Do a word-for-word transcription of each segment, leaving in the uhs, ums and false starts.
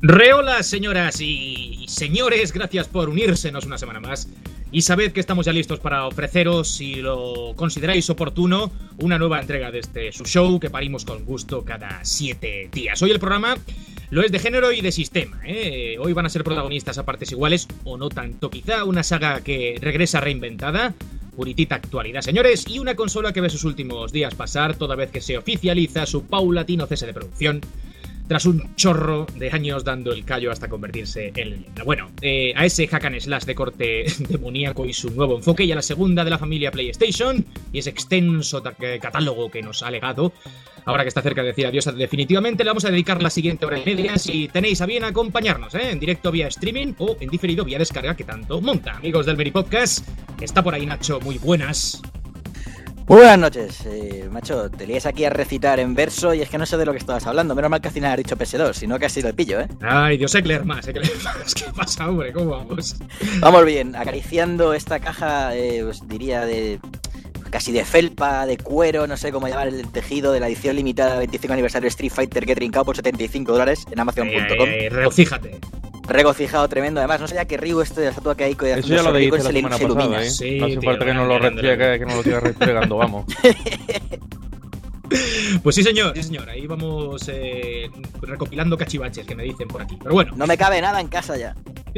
Reola, señoras y señores, gracias por unírsenos una semana más. Y sabed que estamos ya listos para ofreceros, si lo consideráis oportuno, una nueva entrega de este su show que parimos con gusto cada siete días. Hoy el programa lo es de género y de sistema, ¿eh? Hoy van a ser protagonistas a partes iguales, o no tanto quizá, una saga que regresa reinventada, puritita actualidad, señores, y una consola que ve sus últimos días pasar toda vez que se oficializa su paulatino cese de producción, tras un chorro de años dando el callo hasta convertirse en leyenda. Bueno, eh, a ese hack and slash de corte demoníaco y su nuevo enfoque, y a la segunda de la familia PlayStation y ese extenso catálogo que nos ha legado, ahora que está cerca de decir adiós definitivamente, le vamos a dedicar la siguiente hora y media si tenéis a bien acompañarnos, ¿eh? En directo vía streaming o en diferido vía descarga, que tanto monta. Amigos del Mini Podcast, está por ahí Nacho, muy buenas. Muy buenas noches, eh, macho, te lías aquí a recitar en verso y es que no sé de lo que estabas hablando. Menos mal que al final has dicho P S dos, si no que ha sido el pillo, ¿eh? Ay, Dios, hay que leer más, hay que leer más. ¿Qué pasa, hombre? ¿Cómo vamos? Vamos bien, acariciando esta caja, eh, os diría de... casi de felpa, de cuero, no sé cómo llamar el tejido de la edición limitada veinticinco aniversario Street Fighter que he trincado por setenta y cinco dólares en Amazon punto com. Eh, eh, regocíjate. Regocijado tremendo, además no sé ya que Ryu este de la estatua que hay que eso ya lo dijiste la se, semana se pasada, ilumina. ¿eh? Sí, no hace tío, falta que nos lo restriegue, que nos lo siga restregando, vamos. Pues sí, señor, sí, señor. Ahí vamos eh, recopilando cachivaches que me dicen por aquí. Pero bueno. No me cabe nada en casa ya.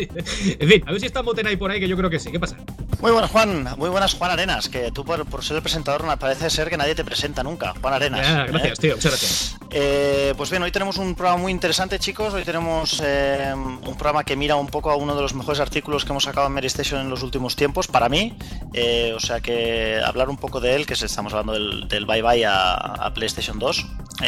En fin, a ver si está Moten ahí por ahí, que yo creo que sí. ¿Qué pasa? Muy buenas, Juan. Muy buenas, Juan Arenas. Que tú, por, por ser el presentador, no parece ser que nadie te presenta nunca. Juan Arenas. Ah, gracias, ¿eh? tío. Muchas gracias. Eh, pues bien, hoy tenemos un programa muy interesante, chicos. Hoy tenemos eh, un programa que mira un poco a uno de los mejores artículos que hemos sacado en Mary Station en los últimos tiempos, para mí. Eh, o sea que hablar un poco de él, que estamos hablando del, del bye bye a, a PlayStation dos.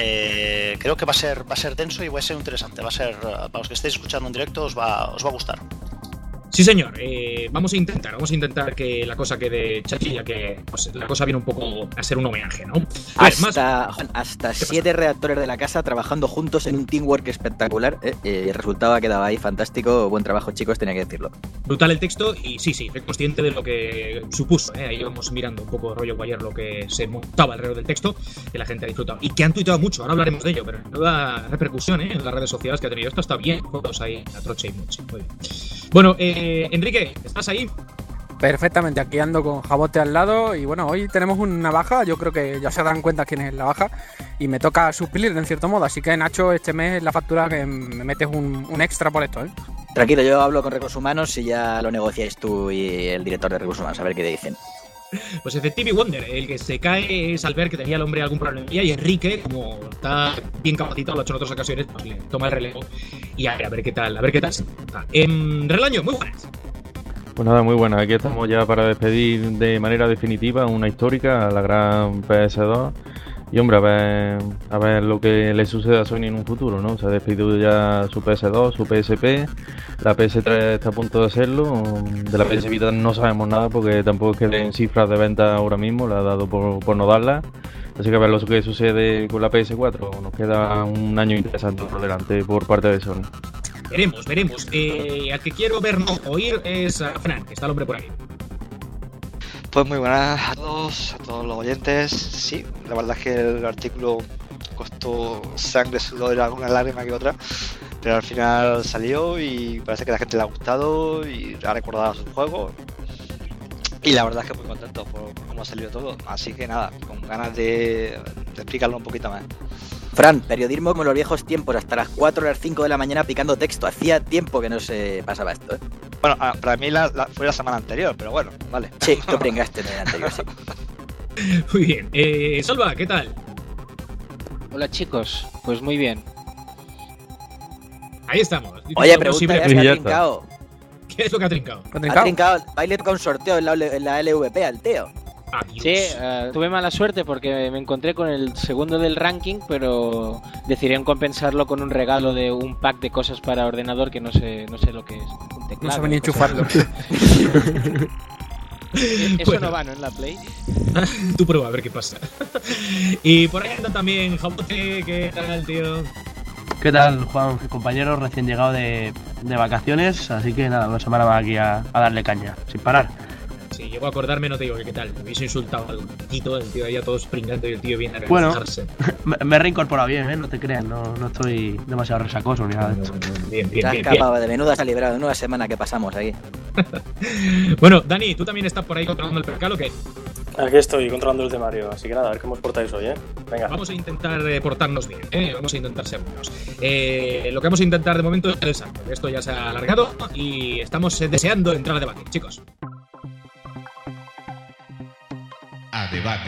Eh, creo que va a ser va a ser denso y va a ser interesante. Va a ser, para los que estéis escuchando en directo, os va, os va a gustar. Sí, señor, eh, vamos a intentar, vamos a intentar que la cosa quede chachilla, que pues, la cosa viene un poco a ser un homenaje, ¿no? A hasta, ver, más... Juan, hasta siete reactores de la casa trabajando juntos en un teamwork espectacular, ¿eh? Eh, el resultado ha quedado ahí fantástico, buen trabajo, chicos, tenía que decirlo. Brutal el texto y sí, sí, soy consciente de lo que supuso, ¿eh? Ahí vamos mirando un poco rollo Wire lo que se montaba alrededor del texto, que la gente ha disfrutado y que han tuiteado mucho, ahora hablaremos de ello, pero nueva repercusión, ¿eh? En las redes sociales que ha tenido esto, está bien, fotos ahí, a troche y mucho, muy bien. Bueno, eh, Enrique, ¿estás ahí? Perfectamente, aquí ando con Jabote al lado y bueno, hoy tenemos una baja, yo creo que ya se darán cuenta quién es la baja y me toca suplir en cierto modo, así que Nacho, este mes la factura que me metes un, un extra por esto, ¿eh? Tranquilo, yo hablo con Recursos Humanos y ya lo negociáis tú y el director de Recursos Humanos, a ver qué te dicen. Pues Effective Wonder, el que se cae es al ver que tenía el hombre algún problema y Enrique, como está bien capacitado, lo ha hecho en otras ocasiones, pues le toma el relevo y a ver, a ver qué tal, a ver qué tal se porta. En Relaño, muy buenas. Pues nada, muy buena. Aquí estamos ya para despedir de manera definitiva una histórica a la gran P S dos. Y hombre, a ver, a ver lo que le sucede a Sony en un futuro, ¿no? Se ha despedido ya su P S dos, su P S P, la P S tres está a punto de hacerlo. De la P S Vita no sabemos nada porque tampoco es que den cifras de venta ahora mismo, la ha dado por, por no darla. Así que a ver lo que sucede con la P S cuatro. Nos queda un año interesante por delante por parte de Sony. Veremos, veremos. Eh, al que quiero ver, no oír es a Fran, que está el hombre por ahí. Pues muy buenas a todos, a todos los oyentes. Sí, la verdad es que el artículo costó sangre, sudor y alguna lágrima que otra, pero al final salió y parece que a la gente le ha gustado y ha recordado su juego. Y la verdad es que muy contento por, por cómo ha salido todo. Así que nada, con ganas de, de explicarlo un poquito más. Fran, periodismo como en los viejos tiempos, hasta las cuatro o las cinco de la mañana picando texto. Hacía tiempo que no se pasaba esto, ¿eh? Bueno, para mí la, la, fue la semana anterior, pero bueno, vale. Sí, tú pringaste en el anterior, sí. Muy bien. Eh, Salva, ¿qué tal? Hola chicos, pues muy bien. Ahí estamos. Oye, pregunta ya, ¿qué ha trincado? ¿Qué es lo que ha trincado? ¿Ha trincado? Ha trincado, baile con sorteo en la, en la L V P al tío. Adiós. Sí, uh, tuve mala suerte porque me encontré con el segundo del ranking, pero decidieron compensarlo con un regalo de un pack de cosas para ordenador que no sé, no sé lo que es. Un teclado, no sabe ni enchufarlo. Eso bueno. No va, ¿no? En la Play. Tú prueba a ver qué pasa. Y por ahí anda también Jabote, ¿qué tal, tío? ¿Qué tal, Juan? Compañero recién llegado de, de vacaciones, así que nada, una semana más aquí a, a darle caña, sin parar. Si llego a acordarme, no te digo que qué tal. Me hubiese insultado al Quito, el tío ahí todos pringando y el tío viene a Bueno, relajarse. me, me he reincorporado bien, ¿eh? No te creas, no, no estoy demasiado resacoso ni nada de esto. Bien, bien, Te has bien, escapado de menuda, se ha librado. Una semana que pasamos aquí. bien. Bueno, Dani, ¿tú también estás por ahí controlando el percal o qué? Aquí estoy, controlando el temario. Así que nada, a ver cómo os portáis hoy, ¿eh? Venga. Vamos a intentar eh, portarnos bien, ¿eh? Vamos a intentar ser buenos. Eh, lo que vamos a intentar de momento es el salto. Esto ya se ha alargado y estamos eh, deseando entrar a debate, chicos. A debate.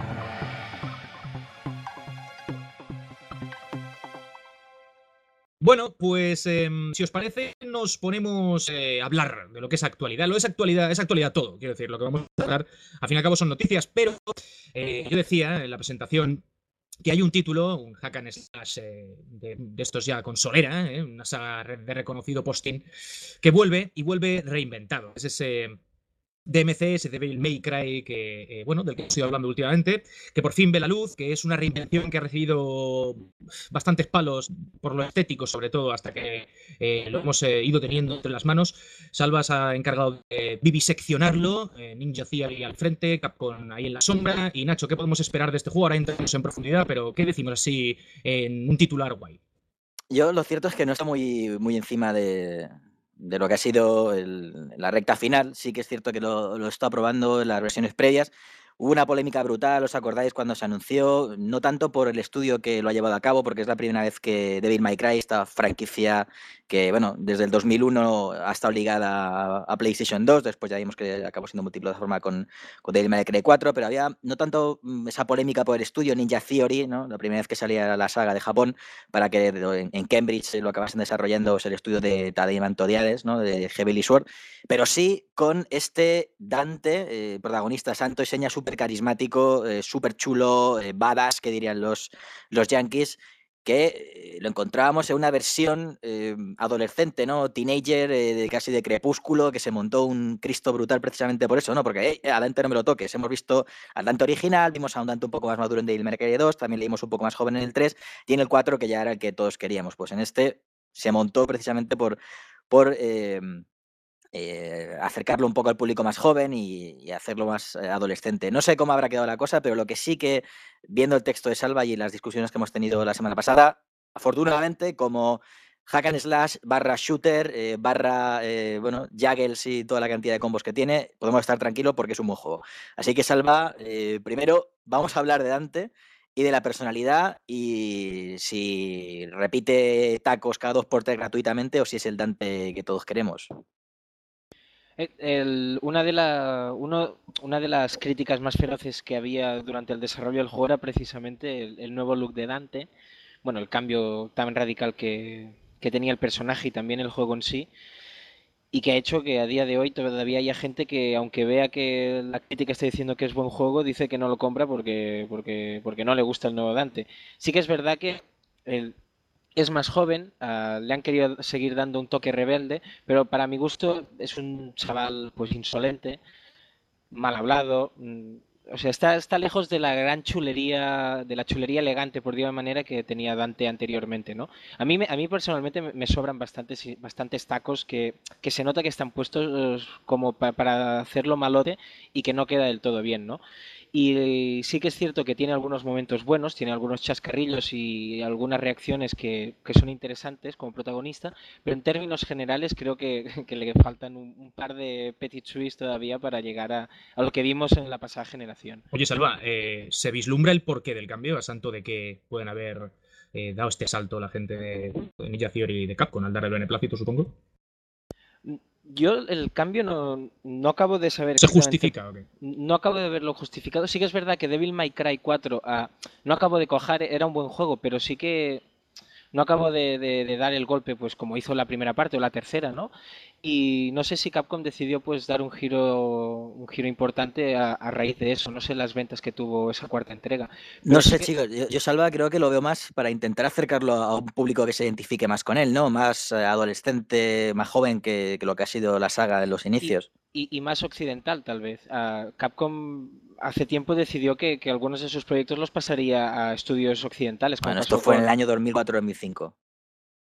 Bueno, pues eh, si os parece, nos ponemos eh, a hablar de lo que es actualidad. Lo es actualidad, es actualidad todo, quiero decir, lo que vamos a hablar, al fin y al cabo son noticias, pero eh, yo decía en la presentación que hay un título, un hack and slash eh, de, de estos ya con solera, eh, una saga de reconocido posting, que vuelve y vuelve reinventado. Es ese D M C, ese Devil May Cry, que, eh, bueno, del que estoy hablando últimamente, que por fin ve la luz, que es una reinvención que ha recibido bastantes palos por lo estético, sobre todo, hasta que eh, lo hemos eh, ido teniendo entre las manos. Salva se ha encargado de viviseccionarlo, eh, Ninja Theory al frente, Capcom ahí en la sombra. Y Nacho, ¿qué podemos esperar de este juego? Ahora entramos en profundidad, pero ¿qué decimos así en un titular guay? Yo lo cierto es que no está muy, muy encima de, de lo que ha sido el, la recta final. Sí que es cierto que lo, lo he estado probando en las versiones previas. Hubo una polémica brutal, ¿os acordáis cuando se anunció? No tanto por el estudio que lo ha llevado a cabo, porque es la primera vez que Devil May Cry, esta franquicia que, bueno, desde el dos mil uno ha estado ligada a, a PlayStation dos, después ya vimos que acabó siendo multiplataforma con, con Devil May Cry cuatro, pero había no tanto esa polémica por el estudio Ninja Theory, ¿no? La primera vez que salía la saga de Japón, para que en, en Cambridge lo que acabasen desarrollando es el estudio de Tadei Mantodiades, ¿no? De Heavenly Sword, pero sí con este Dante, eh, protagonista santo y seña súper carismático, eh, súper chulo, eh, badass, que dirían los, los yankees, que eh, lo encontrábamos en una versión eh, adolescente, ¿no? Teenager, eh, de, casi de crepúsculo, que se montó un Cristo brutal precisamente por eso, ¿no? Porque eh, a Dante no me lo toques. Hemos visto al Dante original, vimos a un Dante un poco más maduro en Devil May Cry dos, también le vimos un poco más joven en el tres, y en el cuatro, que ya era el que todos queríamos. Pues en este se montó precisamente por... por eh, Eh, acercarlo un poco al público más joven y, y hacerlo más eh, adolescente. No sé cómo habrá quedado la cosa, pero lo que sí que, viendo el texto de Salva y las discusiones que hemos tenido la semana pasada, afortunadamente, como hack and slash barra shooter, eh, barra, eh, bueno, juggles y toda la cantidad de combos que tiene, podemos estar tranquilos porque es un buen juego. Así que, Salva, eh, primero vamos a hablar de Dante y de la personalidad, y si repite tacos cada dos por tres gratuitamente o si es el Dante que todos queremos. El, una, de la, uno, una de las críticas más feroces que había durante el desarrollo del juego era precisamente el, el nuevo look de Dante, bueno, el cambio tan radical que, que tenía el personaje y también el juego en sí, y que ha hecho que a día de hoy todavía haya gente que, aunque vea que la crítica está diciendo que es buen juego, dice que no lo compra porque, porque, porque no le gusta el nuevo Dante. Sí que es verdad que el, es más joven, uh, le han querido seguir dando un toque rebelde, pero para mi gusto es un chaval pues insolente, mal hablado, mmm, o sea, está, está lejos de la gran chulería, de la chulería elegante, por decirlo de manera, que tenía Dante anteriormente, ¿no? A mí, a mí personalmente me sobran bastantes, bastantes tacos que, que se nota que están puestos como pa, para hacerlo malote y que no queda del todo bien, ¿no? Y sí que es cierto que tiene algunos momentos buenos, tiene algunos chascarrillos y algunas reacciones que, que son interesantes como protagonista, pero en términos generales creo que, que le faltan un, un par de petit suisse todavía para llegar a, a lo que vimos en la pasada generación. Oye, Salva, eh, ¿se vislumbra el porqué del cambio a santo de que pueden haber eh, dado este salto la gente de, de Ninja Theory y de Capcom al dar el beneplácito, supongo? Yo el cambio no, no acabo de saber... ¿Se justifica o qué? No acabo de verlo justificado. Sí que es verdad que Devil May Cry cuatro uh, no acabo de cojar, era un buen juego, pero sí que no acabo de, de, de dar el golpe pues como hizo la primera parte o la tercera, ¿no? Y no sé si Capcom decidió pues dar un giro un giro importante a, a raíz de eso. No sé las ventas que tuvo esa cuarta entrega. Pero no sí sé, que... chicos, yo, yo Salva creo que lo veo más para intentar acercarlo a un público que se identifique más con él, ¿no? Más eh, adolescente, más joven que, que lo que ha sido la saga en los inicios. Y, y, y más occidental, tal vez. Uh, Capcom hace tiempo decidió que, que algunos de sus proyectos los pasaría a estudios occidentales. Bueno, esto fue con... en el año dos mil cuatro dos mil cinco.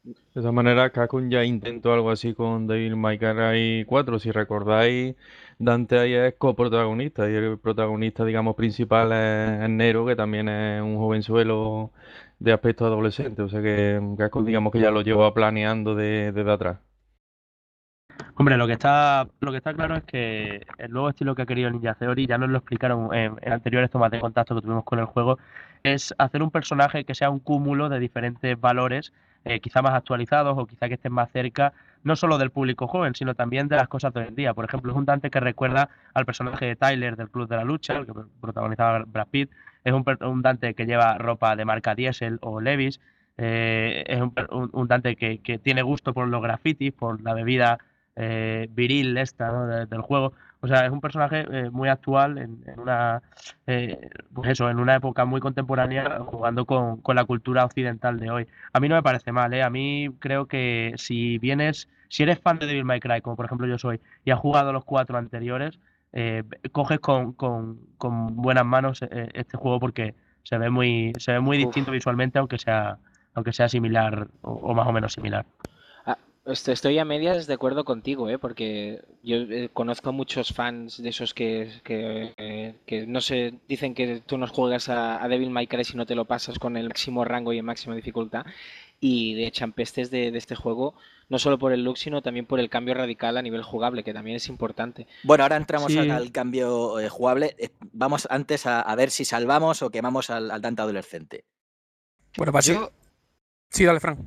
De todas maneras, Capcom ya intentó algo así con Devil May Cry cuatro. Si recordáis, Dante ahí es coprotagonista y el protagonista, digamos, principal es, es Nero, que también es un jovenzuelo de aspecto adolescente. O sea que Capcom, digamos que ya lo lleva planeando de- desde atrás. Hombre, lo que está, lo que está claro es que el nuevo estilo que ha querido Ninja Theory, ya nos lo explicaron en, en anteriores tomas de contacto que tuvimos con el juego, es hacer un personaje que sea un cúmulo de diferentes valores, eh, quizá más actualizados o quizá que estén más cerca, no solo del público joven, sino también de las cosas de hoy en día. Por ejemplo, es un Dante que recuerda al personaje de Tyler del Club de la Lucha, el que protagonizaba Brad Pitt. Es un, per- un Dante que lleva ropa de marca Diesel o Levi's. Eh, es un, per- un- un Dante que, que tiene gusto por los grafitis, por la bebida eh, viril esta, ¿no? de- del juego. O sea, es un personaje eh, muy actual en, en una eh, pues eso, en una época muy contemporánea, jugando con, con la cultura occidental de hoy. A mí no me parece mal, ¿eh? A mí creo que si vienes, si eres fan de Devil May Cry, como por ejemplo yo soy, y has jugado los cuatro anteriores, eh, coges con, con, con buenas manos eh, este juego porque se ve muy, se ve muy Uf. distinto visualmente, aunque sea, aunque sea similar o, o más o menos similar. Ah, est- estoy a medias de acuerdo contigo, ¿eh? Porque yo eh, conozco muchos fans de esos que, que, eh, que no sé, dicen que tú no juegas a, a Devil May Cry si no te lo pasas con el máximo rango y en máxima dificultad, y de champestes de, de este juego, no solo por el look, sino también por el cambio radical a nivel jugable, que también es importante. Bueno, ahora entramos Sí. al, al cambio eh, jugable. Eh, Vamos antes a, a ver si salvamos o quemamos al, al Dante adolescente. Bueno, pues sí. Yo, Sí, dale, Frank.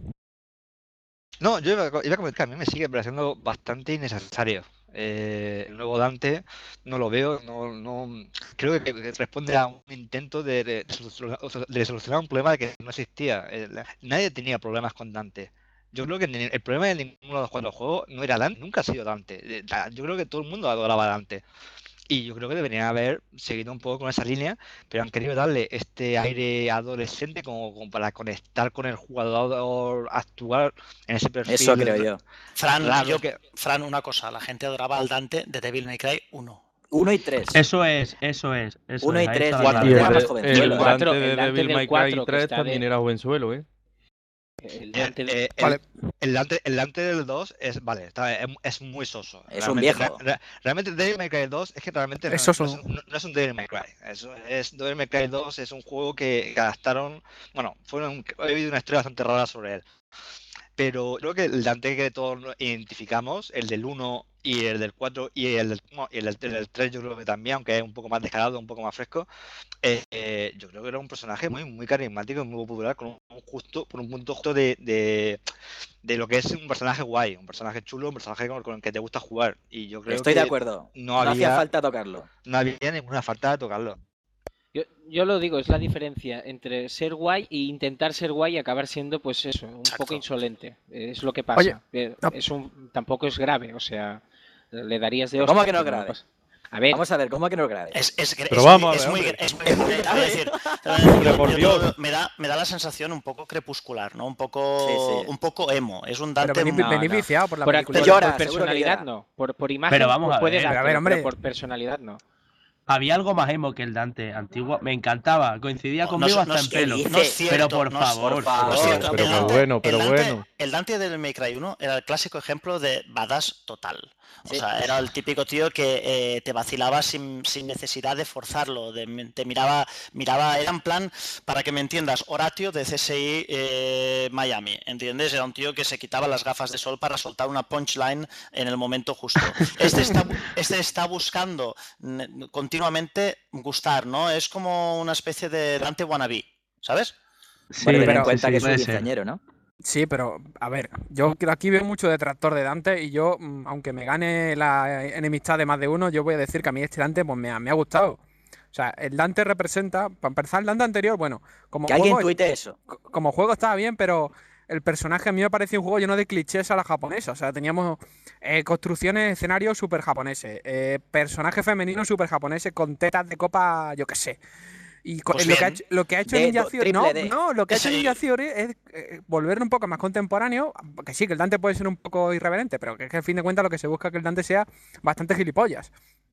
no, yo iba, a co- iba a comentar, a mí me sigue pareciendo bastante innecesario. Eh, el nuevo Dante no lo veo, no, no creo que, que responde a un intento de, de solucionar, de solucionar un problema que no existía. Eh, la- nadie tenía problemas con Dante. Yo creo que ni- el problema de ninguno de los cuatro juegos no era Dante, nunca ha sido Dante. Eh, la- Yo creo que todo el mundo adoraba a Dante. Y yo creo que deberían haber seguido un poco con esa línea, pero han querido darle este aire adolescente como, como para conectar con el jugador actual en ese perfil. Eso creo yo. Fran, Claro yo- que- Fran, una cosa, la gente adoraba al Dante de Devil May Cry uno. Uno y tres. Eso es, eso es. Eso Uno es, y ahí tres, está la cuatro, clave. Y el, era de- más el jovenzuelo. El cuatro- Dante de el Dante Devil del May cuatro Cry que tres está también de- era jovenzuelo, ¿eh? El Eh, Dante del- eh, el, Vale. el Dante, el Dante del dos es, vale, está- es, es muy soso. Es un Realmente- viejo. re- re- realmente Devil May Cry dos es que realmente Es no, soso. no es, un- no- no es un Devil May Cry. Eso es, Devil May Cry dos es un juego que, que adaptaron, bueno, fueron, he oído una historia bastante rara sobre él. Pero creo que el Dante que todos nos identificamos, el del uno y el del cuatro y el del, bueno, y el del, el del tres yo creo que también, aunque es un poco más descarado, un poco más fresco, eh, eh, yo creo que era un personaje muy, muy carismático y muy popular, con un justo, por un punto justo de, de, de lo que es un personaje guay, un personaje chulo, un personaje con, con el que te gusta jugar. Y yo creo Estoy que de acuerdo. no No, había, hacía falta tocarlo. no había ninguna falta de tocarlo. Yo, yo lo digo, es la diferencia entre ser guay e intentar ser guay y acabar siendo, pues eso, un Exacto. poco insolente. Es lo que pasa. Oye, Eh, no. es un, tampoco es grave, o sea, le darías de ¿Cómo hostia, que no es pero grave? pasa. A ver, Vamos a ver, ¿cómo que no lo grabes? Es, es, Pero es vamos muy, a es ver, muy, hombre. es muy- te voy a decir, te voy a Hombre, decir, por yo- Dios. yo- me da, me da la sensación un poco crepuscular, ¿no? Un poco, Sí, sí. un poco emo. Es un Pero Dante venís, muy- no, venís no. viciado por la por, película. por- Llora, por seguro que personalidad llora. no. Por, por imagen Pero vamos pu- a puede ver. dar, Pero a ver, pero- hombre. pero por personalidad no. Había algo más emo que el Dante antiguo. Me encantaba. Coincidía No, conmigo no hasta es- en pelo. dice? No es cierto, Pero por no es- favor. por favor. no es cierto. Pero El qué Dante- bueno, pero el Dante- bueno. El Dante del May Cry uno era el clásico ejemplo de badass total. O Sí. sea, era el típico tío que eh, te vacilaba sin, sin necesidad de forzarlo, de- te miraba, miraba, era en plan, para que me entiendas, Horatio de C S I eh, Miami, ¿entiendes? Era un tío que se quitaba las gafas de sol para soltar una punchline en el momento justo. Este está, este está buscando mm, continuamente gustar, ¿no? Es como una especie de Dante wannabe, ¿sabes? Sí, Bueno, ten pero- en cuenta sí, que es un puede ser. quinceañero, ¿no? Sí, pero a ver, yo aquí veo mucho detractor de Dante y yo, mm, aunque me gane la enemistad de más de uno, yo voy a decir que a mí este Dante pues me ha, me ha gustado. O sea, el Dante representa, para empezar, el Dante anterior, bueno, como Que alguien juego, tuite eso. co- como juego estaba bien, pero el personaje a mí me parecía un juego lleno de clichés a la japonesa. O sea, teníamos eh, construcciones, escenarios súper japoneses, eh, personajes femeninos súper japoneses con tetas de copa, yo qué sé. Y co- Pues lo, que ha bien. hecho, lo que ha hecho D, Ninja do- Theory, no, triple D. no, lo que ha hecho Ese- Ninja Theory es eh, volverlo un poco más contemporáneo, que sí, que el Dante puede ser un poco irreverente, pero que es que al fin de cuentas lo que se busca es que el Dante sea bastante gilipollas.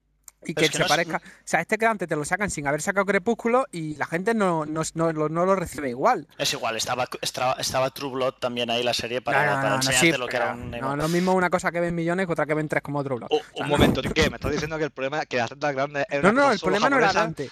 Y Pero que es que se no es- parezca. O sea, este Dante te lo sacan sin haber sacado Crepúsculo y la gente no, no, no, lo- no lo recibe igual. Es igual, estaba, estaba, estaba True Blood también ahí la serie para, No, no, para no, no, enseñarte sí, lo que era pero un... no, lo mismo una cosa que ven millones que otra que ven tres como otro blog. O- O sea, un no. momento, ¿qué? ¿Me estás diciendo que el problema es que la Santa Grande es No, una no, cosa el solo problema no era japonesa? Dante.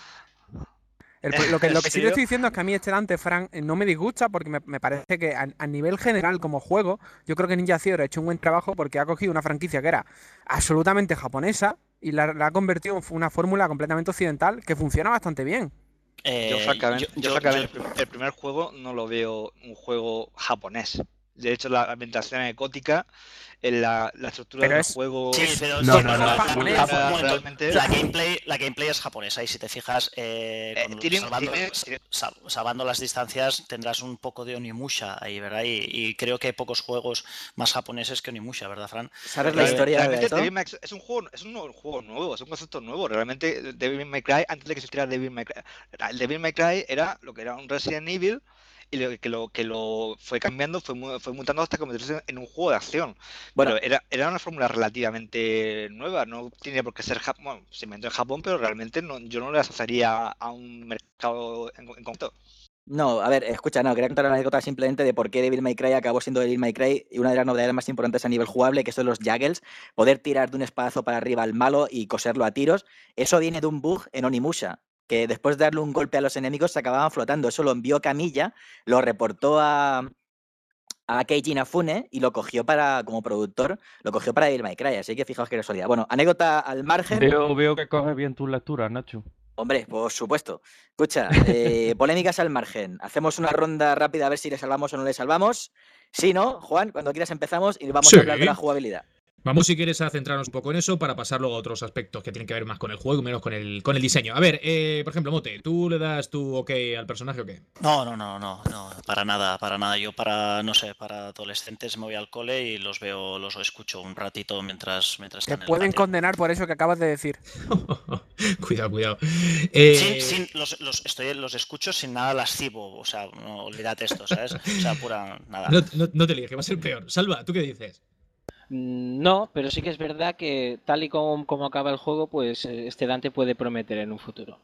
El pro- lo que, ¿En lo que sí te serio? estoy diciendo es que a mí este Dante, Frank, eh, no me disgusta porque me, me parece que a, a nivel general como juego, yo creo que Ninja Theory ha hecho un buen trabajo porque ha cogido una franquicia que era absolutamente japonesa y la, la ha convertido en una fórmula completamente occidental que funciona bastante bien. Eh, Yo, francamente, yo- yo, yo- francamente, yo- el prim- el primer juego no lo veo un juego japonés. De hecho, la ambientación es gótica, en la, la estructura Pero del es- juego... Sí, pero No, sí, no, pero no, la- japonés. la- Ra- un momento, realmente- la gameplay, la gameplay es japonesa y si te fijas, eh, Eh, con- tiene- salvando, tiene- sal- salvando las distancias, tendrás un poco de Onimusha ahí, ¿verdad? Y, y creo que hay pocos juegos más japoneses que Onimusha, ¿verdad, Fran? ¿Sabes la Eh, historia de Realmente esto? Devil May Cry es un juego, es un nuevo juego nuevo, es un concepto nuevo. Realmente Devil May Cry, antes de que existiera Devil May Cry, el Devil May Cry era lo que era un Resident Evil y lo que lo que lo fue cambiando, fue, mu- fue mutando hasta convertirse en un juego de acción. Bueno, Pero era, era una fórmula relativamente nueva, no tenía por qué ser Japón, bueno, se inventó en Japón, pero realmente no, yo no le asociaría a un mercado en, en concreto. no, a ver, escucha, no, quería contar una anécdota simplemente de por qué Devil May Cry acabó siendo Devil May Cry y una de las novedades más importantes a nivel jugable, que son los juggles, poder tirar de un espadazo para arriba al malo y coserlo a tiros. Eso viene de un bug en Onimusha, que después de darle un golpe a los enemigos se acababan flotando. Eso lo envió Camilla, lo reportó a, a Keiji Inafune y lo cogió para, como productor, lo cogió para Devil May Cry, así que fijaos que casualidad. Bueno, anécdota al margen. Veo, veo que coges bien tus lecturas, Nacho. Hombre, por supuesto. Escucha, eh, polémicas al margen. Hacemos una ronda rápida a ver si le salvamos o no le salvamos. Si no, Juan, cuando quieras empezamos y vamos Sí. a hablar de la jugabilidad. Vamos, si quieres, a centrarnos un poco en eso para pasar luego a otros aspectos que tienen que ver más con el juego y menos con el, con el diseño. A ver, eh, por ejemplo, Mote, ¿tú le das tu ok al personaje o qué? No, no, no, no, no, para nada, para nada. Yo para, no sé, para adolescentes me voy al cole y los veo, los escucho un ratito mientras, mientras Te están en el pueden patio. condenar por eso que acabas de decir. Cuidado, cuidado. Eh, Sin, sin- los, los, estoy, los escucho sin nada lascivo, o sea, no, olvídate esto, ¿sabes? O sea, pura nada. no, no- no te líes, que va a ser peor. Salva, ¿tú qué dices? Mm, No, pero sí que es verdad que tal y como, como acaba el juego, pues eh, este Dante puede prometer en un futuro.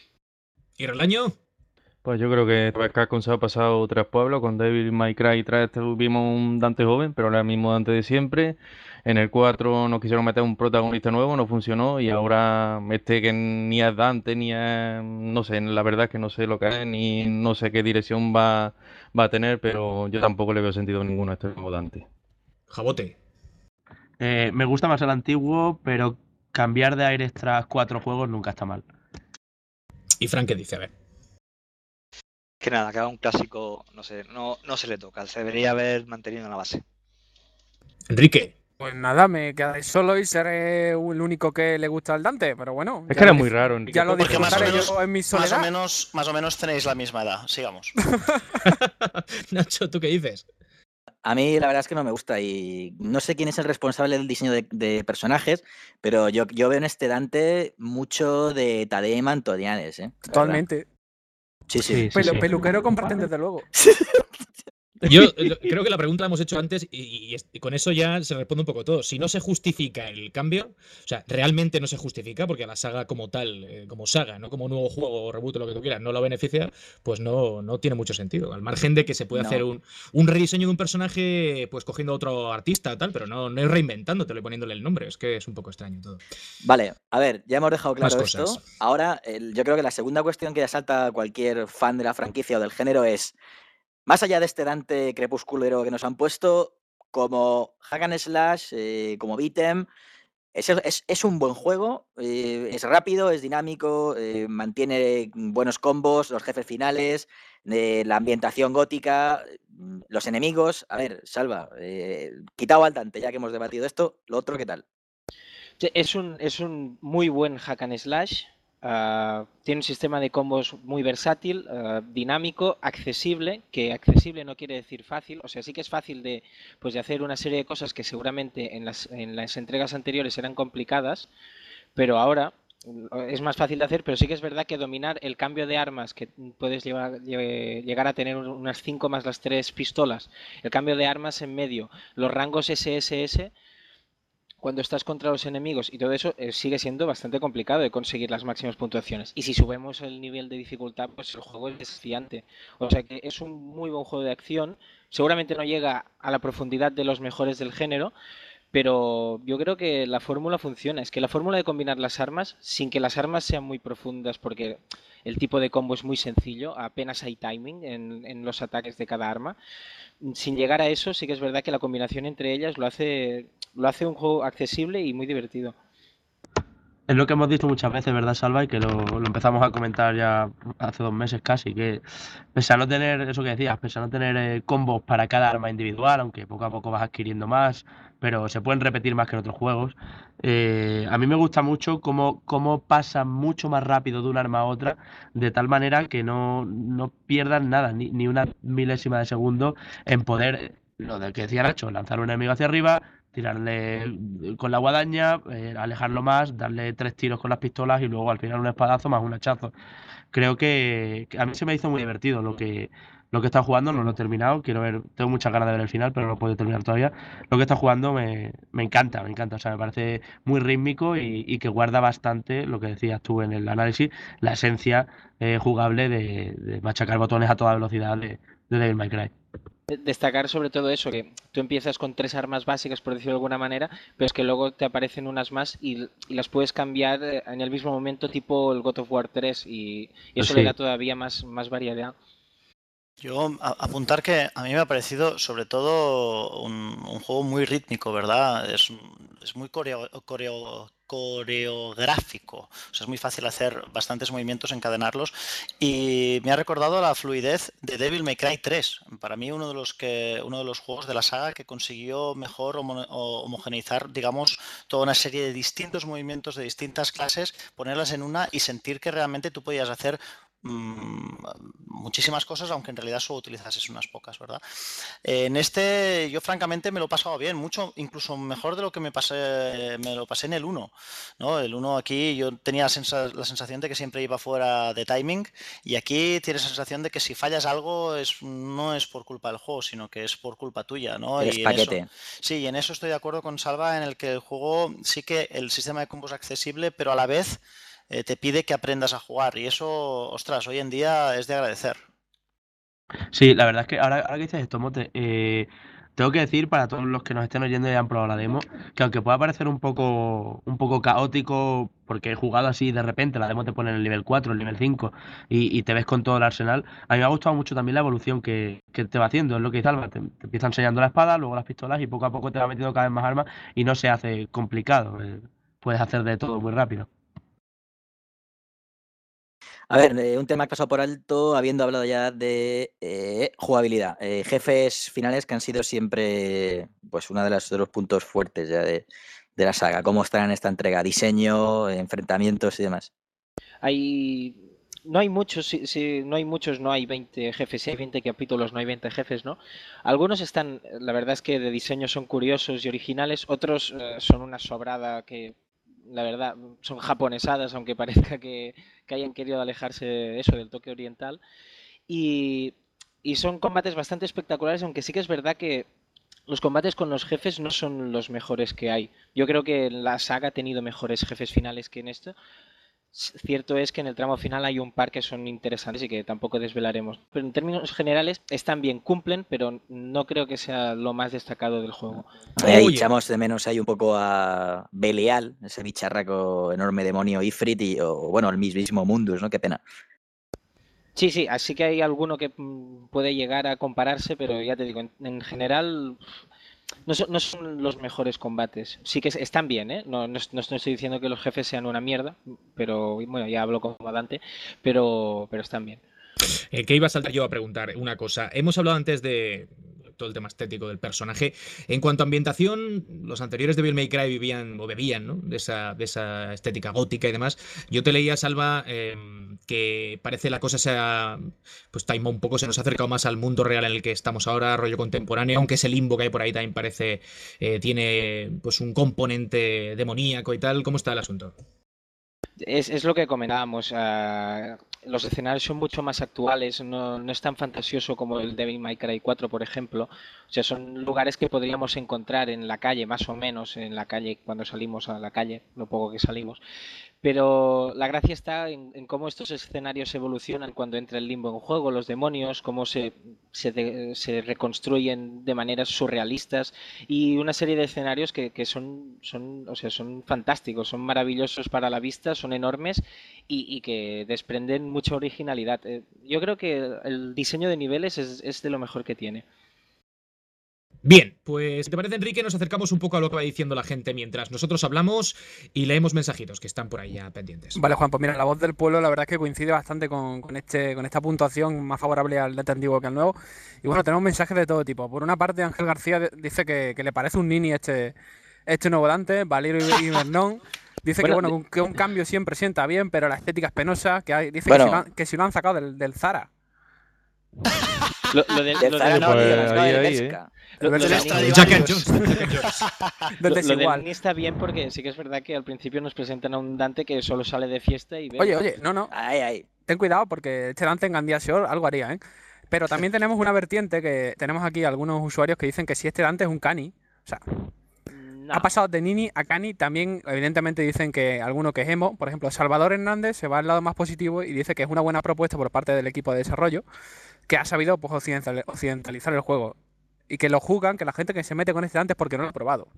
¿Y Relaño? Pues yo creo que esta vez Capcom se ha pasado tres pueblos. Con Devil May Cry tres tuvimos un Dante joven, pero era el mismo Dante de siempre. En el cuatro nos quisieron meter un protagonista nuevo, no funcionó. Y ahora este que ni es Dante, ni es... No sé, la verdad es que no sé lo que es, ni no sé qué dirección va, va a tener, pero yo tampoco le veo sentido ninguno a este nuevo Dante. Jabote. Eh, me gusta más el antiguo, pero cambiar de aires tras cuatro juegos nunca está mal. ¿Y Frank qué dice? A ver. Que nada, que haga un clásico, no sé, no, no se le toca, se debería haber mantenido en la base. Enrique. Pues nada, me quedaré solo y seré el único que le gusta al Dante, pero bueno. Es ya que era lo muy dif- raro, Enrique. Ya lo Porque más o disfrutaré menos- yo en mi Más o soledad. menos, más o menos tenéis la misma edad. Sigamos. Nacho, ¿tú qué dices? A mí la verdad es que no me gusta y no sé quién es el responsable del diseño de, de personajes, pero yo, yo veo en este Dante mucho de Tadeu Antonianes, ¿eh? La verdad. Totalmente. Sí, sí. Pelu- Peluquero comparten desde luego. Yo eh, creo que la pregunta la hemos hecho antes y, y es- y con eso ya se responde un poco todo. Si no se justifica el cambio, o sea, realmente no se justifica porque a la saga como tal, eh, como saga, no como nuevo juego o reboot o lo que tú quieras, no lo beneficia, pues no, no tiene mucho sentido. Al margen de que se puede No. hacer un, un rediseño de un personaje, pues cogiendo a otro artista o tal, pero no, no es reinventándotelo y poniéndole el nombre. Es que es un poco extraño todo. Vale, a ver, ya hemos dejado claro Más esto. cosas. Ahora, el- yo creo que la segunda cuestión que asalta a cualquier fan de la franquicia o del género es, más allá de este Dante crepusculero que nos han puesto, como hack and slash, eh, como beat'em, es, es, es un buen juego, eh, es rápido, es dinámico, eh, mantiene buenos combos, los jefes finales, eh, la ambientación gótica, mm, los enemigos. A ver, Salva, eh, quitado al Dante, ya que hemos debatido esto, lo otro, ¿qué tal? Sí, Es un, es un muy buen hack and slash. ah, tiene un sistema de combos muy versátil, ah, dinámico, accesible, que accesible no quiere decir fácil, o sea, sí que es fácil de, pues, de hacer una serie de cosas que seguramente en las, en las entregas anteriores eran complicadas, pero ahora mm, es más fácil de hacer, pero sí que es verdad que dominar el cambio de armas, que puedes llevar- lle- llegar a tener un- unas cinco más las tres pistolas, el cambio de armas en medio, los rangos S S S, cuando estás contra los enemigos y todo eso, eh, sigue siendo bastante complicado de conseguir las máximas puntuaciones. Y si subimos el nivel de dificultad, pues el juego es desafiante. O sea que es un muy buen juego de acción. Seguramente no llega a la profundidad de los mejores del género, pero yo creo que la fórmula funciona. Es que la fórmula de combinar las armas, sin que las armas sean muy profundas, porque el tipo de combo es muy sencillo, apenas hay timing en, en los ataques de cada arma. Sin llegar a eso, sí que es verdad que la combinación entre ellas lo hace, lo hace un juego accesible y muy divertido. Es lo que hemos dicho muchas veces, ¿verdad, Salva? Y que lo, lo empezamos a comentar ya hace dos meses casi, que pese a no tener, eso que decías, pese a no tener eh, combos para cada arma individual, aunque poco a poco vas adquiriendo más, pero se pueden repetir más que en otros juegos, eh, a mí me gusta mucho cómo, cómo pasa mucho más rápido de un arma a otra, de tal manera que no, no pierdas nada, ni, ni una milésima de segundo en poder, lo del que decía Nacho, lanzar un enemigo hacia arriba, tirarle con la guadaña, eh, alejarlo más, darle tres tiros con las pistolas y luego al final un espadazo más un hachazo. Creo que, que a mí se me hizo muy divertido lo que lo que he estado jugando, no lo he terminado, quiero ver, tengo muchas ganas de ver el final, pero no lo puedo terminar todavía. Lo que he estado jugando me, me encanta, me encanta, o sea, me parece muy rítmico y, y que guarda bastante lo que decías tú en el análisis, la esencia eh, jugable de, de machacar botones a toda velocidad de, de Devil May Cry. Destacar sobre todo eso, que tú empiezas con tres armas básicas, por decirlo de alguna manera, pero es que luego te aparecen unas más y, y las puedes cambiar en el mismo momento, tipo el God of War tres, y, y eso Sí. le da todavía más, más variedad. Yo a- apuntar que a mí me ha parecido sobre todo un, un juego muy rítmico, ¿verdad? Es, es muy coreo- coreo- coreográfico, o sea, es muy fácil hacer bastantes movimientos, encadenarlos, y me ha recordado la fluidez de Devil May Cry tres. Para mí uno de los que uno de los juegos de la saga que consiguió mejor homo- o- homogeneizar, digamos, toda una serie de distintos movimientos de distintas clases, ponerlas en una y sentir que realmente tú podías hacer mm, muchísimas cosas, aunque en realidad solo utilizases unas pocas, ¿verdad? Eh, en este, yo francamente me lo he pasado bien, mucho, incluso mejor de lo que me pasé, me lo pasé en el uno, ¿no? El uno aquí yo tenía la, sensa- la sensación de que siempre iba fuera de timing, y aquí tienes la sensación de que si fallas algo es, no es por culpa del juego, sino que es por culpa tuya, ¿no? Eres Y en eso, paquete. sí, y en eso estoy de acuerdo con Salva, en el que el juego sí que el sistema de combos es accesible, pero a la vez eh, te pide que aprendas a jugar, y eso, ostras, hoy en día es de agradecer. Sí, la verdad es que ahora, ahora que dices esto, Mote, eh, tengo que decir para todos los que nos estén oyendo y hayan probado la demo, que aunque pueda parecer un poco, un poco caótico, porque he jugado así de repente, la demo te pone en el nivel cuatro, el nivel cinco, y, y te ves con todo el arsenal, a mí me ha gustado mucho también la evolución que, que te va haciendo, es lo que dice Alba, te, te empieza enseñando la espada, luego las pistolas, y poco a poco te va metiendo cada vez más armas, y no se hace complicado, eh, puedes hacer de todo muy rápido. A ver, eh, un tema que he pasado por alto, habiendo hablado ya de eh, jugabilidad. Eh, jefes finales que han sido siempre pues uno de, las- de los puntos fuertes ya de, de la saga. ¿Cómo están en esta entrega? Diseño, enfrentamientos y demás. Hay... No hay muchos, si, si no hay muchos, no hay veinte jefes, si hay veinte capítulos, no hay veinte jefes, ¿no? Algunos están, la verdad es que de diseño son curiosos y originales, otros eh, son una sobrada que, la verdad, son japonesadas, aunque parezca que, que hayan querido alejarse eso del toque oriental. Y, y son combates bastante espectaculares, aunque sí que es verdad que los combates con los jefes no son los mejores que hay. Yo creo que la saga ha tenido mejores jefes finales que en esto. Cierto es que en el tramo final hay un par que son interesantes y que tampoco desvelaremos. Pero en términos generales están bien, cumplen, pero no creo que sea lo más destacado del juego. Ahí Oye. echamos de menos ahí un poco a Belial, ese bicharraco enorme demonio Ifrit, y, o bueno, el mismo Mundus, ¿no? Qué pena. Sí, sí, así que hay alguno que mm, puede llegar a compararse, pero ya te digo, en, en general no son, no son los mejores combates. Sí que es- están bien, ¿eh? No, no, no estoy diciendo que los jefes sean una mierda, pero bueno, ya hablo como Dante, pero, pero están bien. Eh, que iba a saltar yo a preguntar una cosa. Hemos hablado antes de todo el tema estético del personaje. En cuanto a ambientación, los anteriores de Devil May Cry vivían o bebían, ¿no? de, esa, de esa estética gótica y demás. Yo te leía, Salva, eh, que parece la cosa se ha pues taimado un poco, se nos ha acercado más al mundo real en el que estamos ahora, rollo contemporáneo, aunque ese limbo que hay por ahí también parece eh, tiene pues un componente demoníaco y tal. ¿Cómo está el asunto? Es, es lo que comentábamos. Uh, los escenarios son mucho más actuales, no, no es tan fantasioso como el Devil May Cry cuatro, por ejemplo. O sea, son lugares que podríamos encontrar en la calle, más o menos, en la calle, cuando salimos a la calle, lo poco que salimos. Pero la gracia está en, en cómo estos escenarios evolucionan cuando entra el limbo en juego, los demonios, cómo se, se, de, se reconstruyen de maneras surrealistas y una serie de escenarios que, que son, son, o sea, son fantásticos, son maravillosos para la vista, son enormes y, y que desprenden mucha originalidad. Yo creo que el diseño de niveles es, es de lo mejor que tiene. Bien, pues si te parece, Enrique, nos acercamos un poco a lo que va diciendo la gente mientras nosotros hablamos y leemos mensajitos que están por ahí ya pendientes. Vale, Juan, pues mira, la voz del pueblo la verdad es que coincide bastante con, con, este, con esta puntuación más favorable al Dante antiguo que al nuevo. Y bueno, tenemos mensajes de todo tipo. Por una parte, Ángel García dice que, que le parece un nini este, este nuevo Dante. Valerio Ibernón dice bueno, que bueno que un cambio siempre sienta bien, pero la estética es penosa. Que hay, dice bueno. que, si lo han, que si lo han sacado del, del Zara. Lo, lo del, lo del, no, pues, tío, ahí, de ahí, Bélgica. Lo, lo, Jack and Jones. lo, lo del Nini está bien porque sí que es verdad que al principio nos presentan a un Dante que solo sale de fiesta y ve... Oye, oye, no, no. Ay, ay. Ten cuidado porque este Dante en Gandía Shore algo haría, ¿eh? Pero también tenemos una vertiente que tenemos aquí algunos usuarios que dicen que si este Dante es un cani, o sea... No. Ha pasado de Nini a Cani, también evidentemente dicen que alguno que es emo, por ejemplo Salvador Hernández se va al lado más positivo y dice que es una buena propuesta por parte del equipo de desarrollo que ha sabido pues, occidentalizar el juego y que lo juzgan, que la gente que se mete con este antes porque no lo ha probado.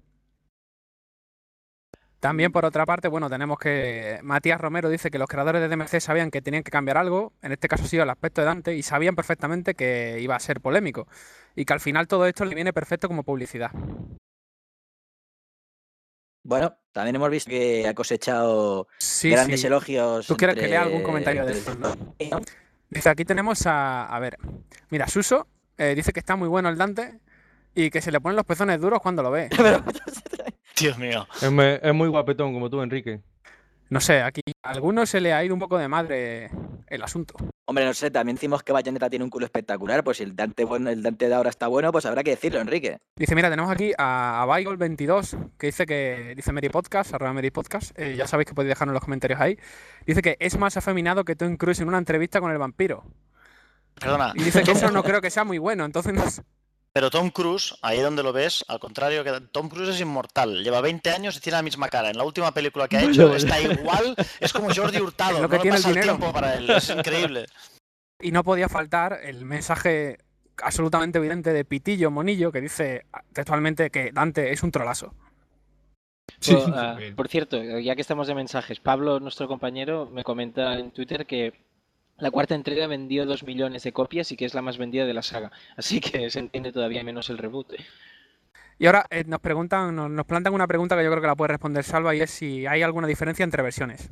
También por otra parte, bueno, tenemos que Matías Romero dice que los creadores de D M C sabían que tenían que cambiar algo, en este caso ha sido el aspecto de Dante, y sabían perfectamente que iba a ser polémico y que al final todo esto le viene perfecto como publicidad. Bueno, también hemos visto que ha cosechado sí, grandes sí. elogios. ¿Tú quieres que lea algún comentario de esto, no? Dice, aquí tenemos a... A ver, mira, Suso eh, dice que está muy bueno el Dante y que se le ponen los pezones duros cuando lo ve. Dios mío. Es muy, es muy guapetón como tú, Enrique. No sé, aquí a algunos se le ha ido un poco de madre el asunto. Hombre, no sé, también decimos que Bayonetta tiene un culo espectacular, pues si el Dante, bueno, el Dante de ahora está bueno, pues habrá que decirlo, Enrique. Dice, mira, tenemos aquí a, a Baigol veintidós, que dice que, dice Mary Podcast, arroba Mary Podcast, eh, ya sabéis que podéis dejarnos los comentarios ahí. Dice que es más afeminado que Tom Cruise en una entrevista con el vampiro. Perdona. Y dice que eso no creo que sea muy bueno, entonces no sé. Pero Tom Cruise, ahí donde lo ves, al contrario, que Tom Cruise es inmortal. Lleva veinte años y tiene la misma cara. En la última película que ha hecho está igual, es como Jordi Hurtado. Es lo que no tiene pasa el el dinero. tiempo para él, es increíble. Y no podía faltar el mensaje absolutamente evidente de Pitillo Monillo, que dice textualmente que Dante es un trolazo. Sí. Por, uh, por cierto, ya que estamos de mensajes, Pablo, nuestro compañero, me comenta en Twitter que la cuarta entrega vendió dos millones de copias y que es la más vendida de la saga. Así que se entiende todavía menos el reboot. Y ahora eh, nos preguntan, nos, nos plantan una pregunta que yo creo que la puede responder Salva, y es si hay alguna diferencia entre versiones.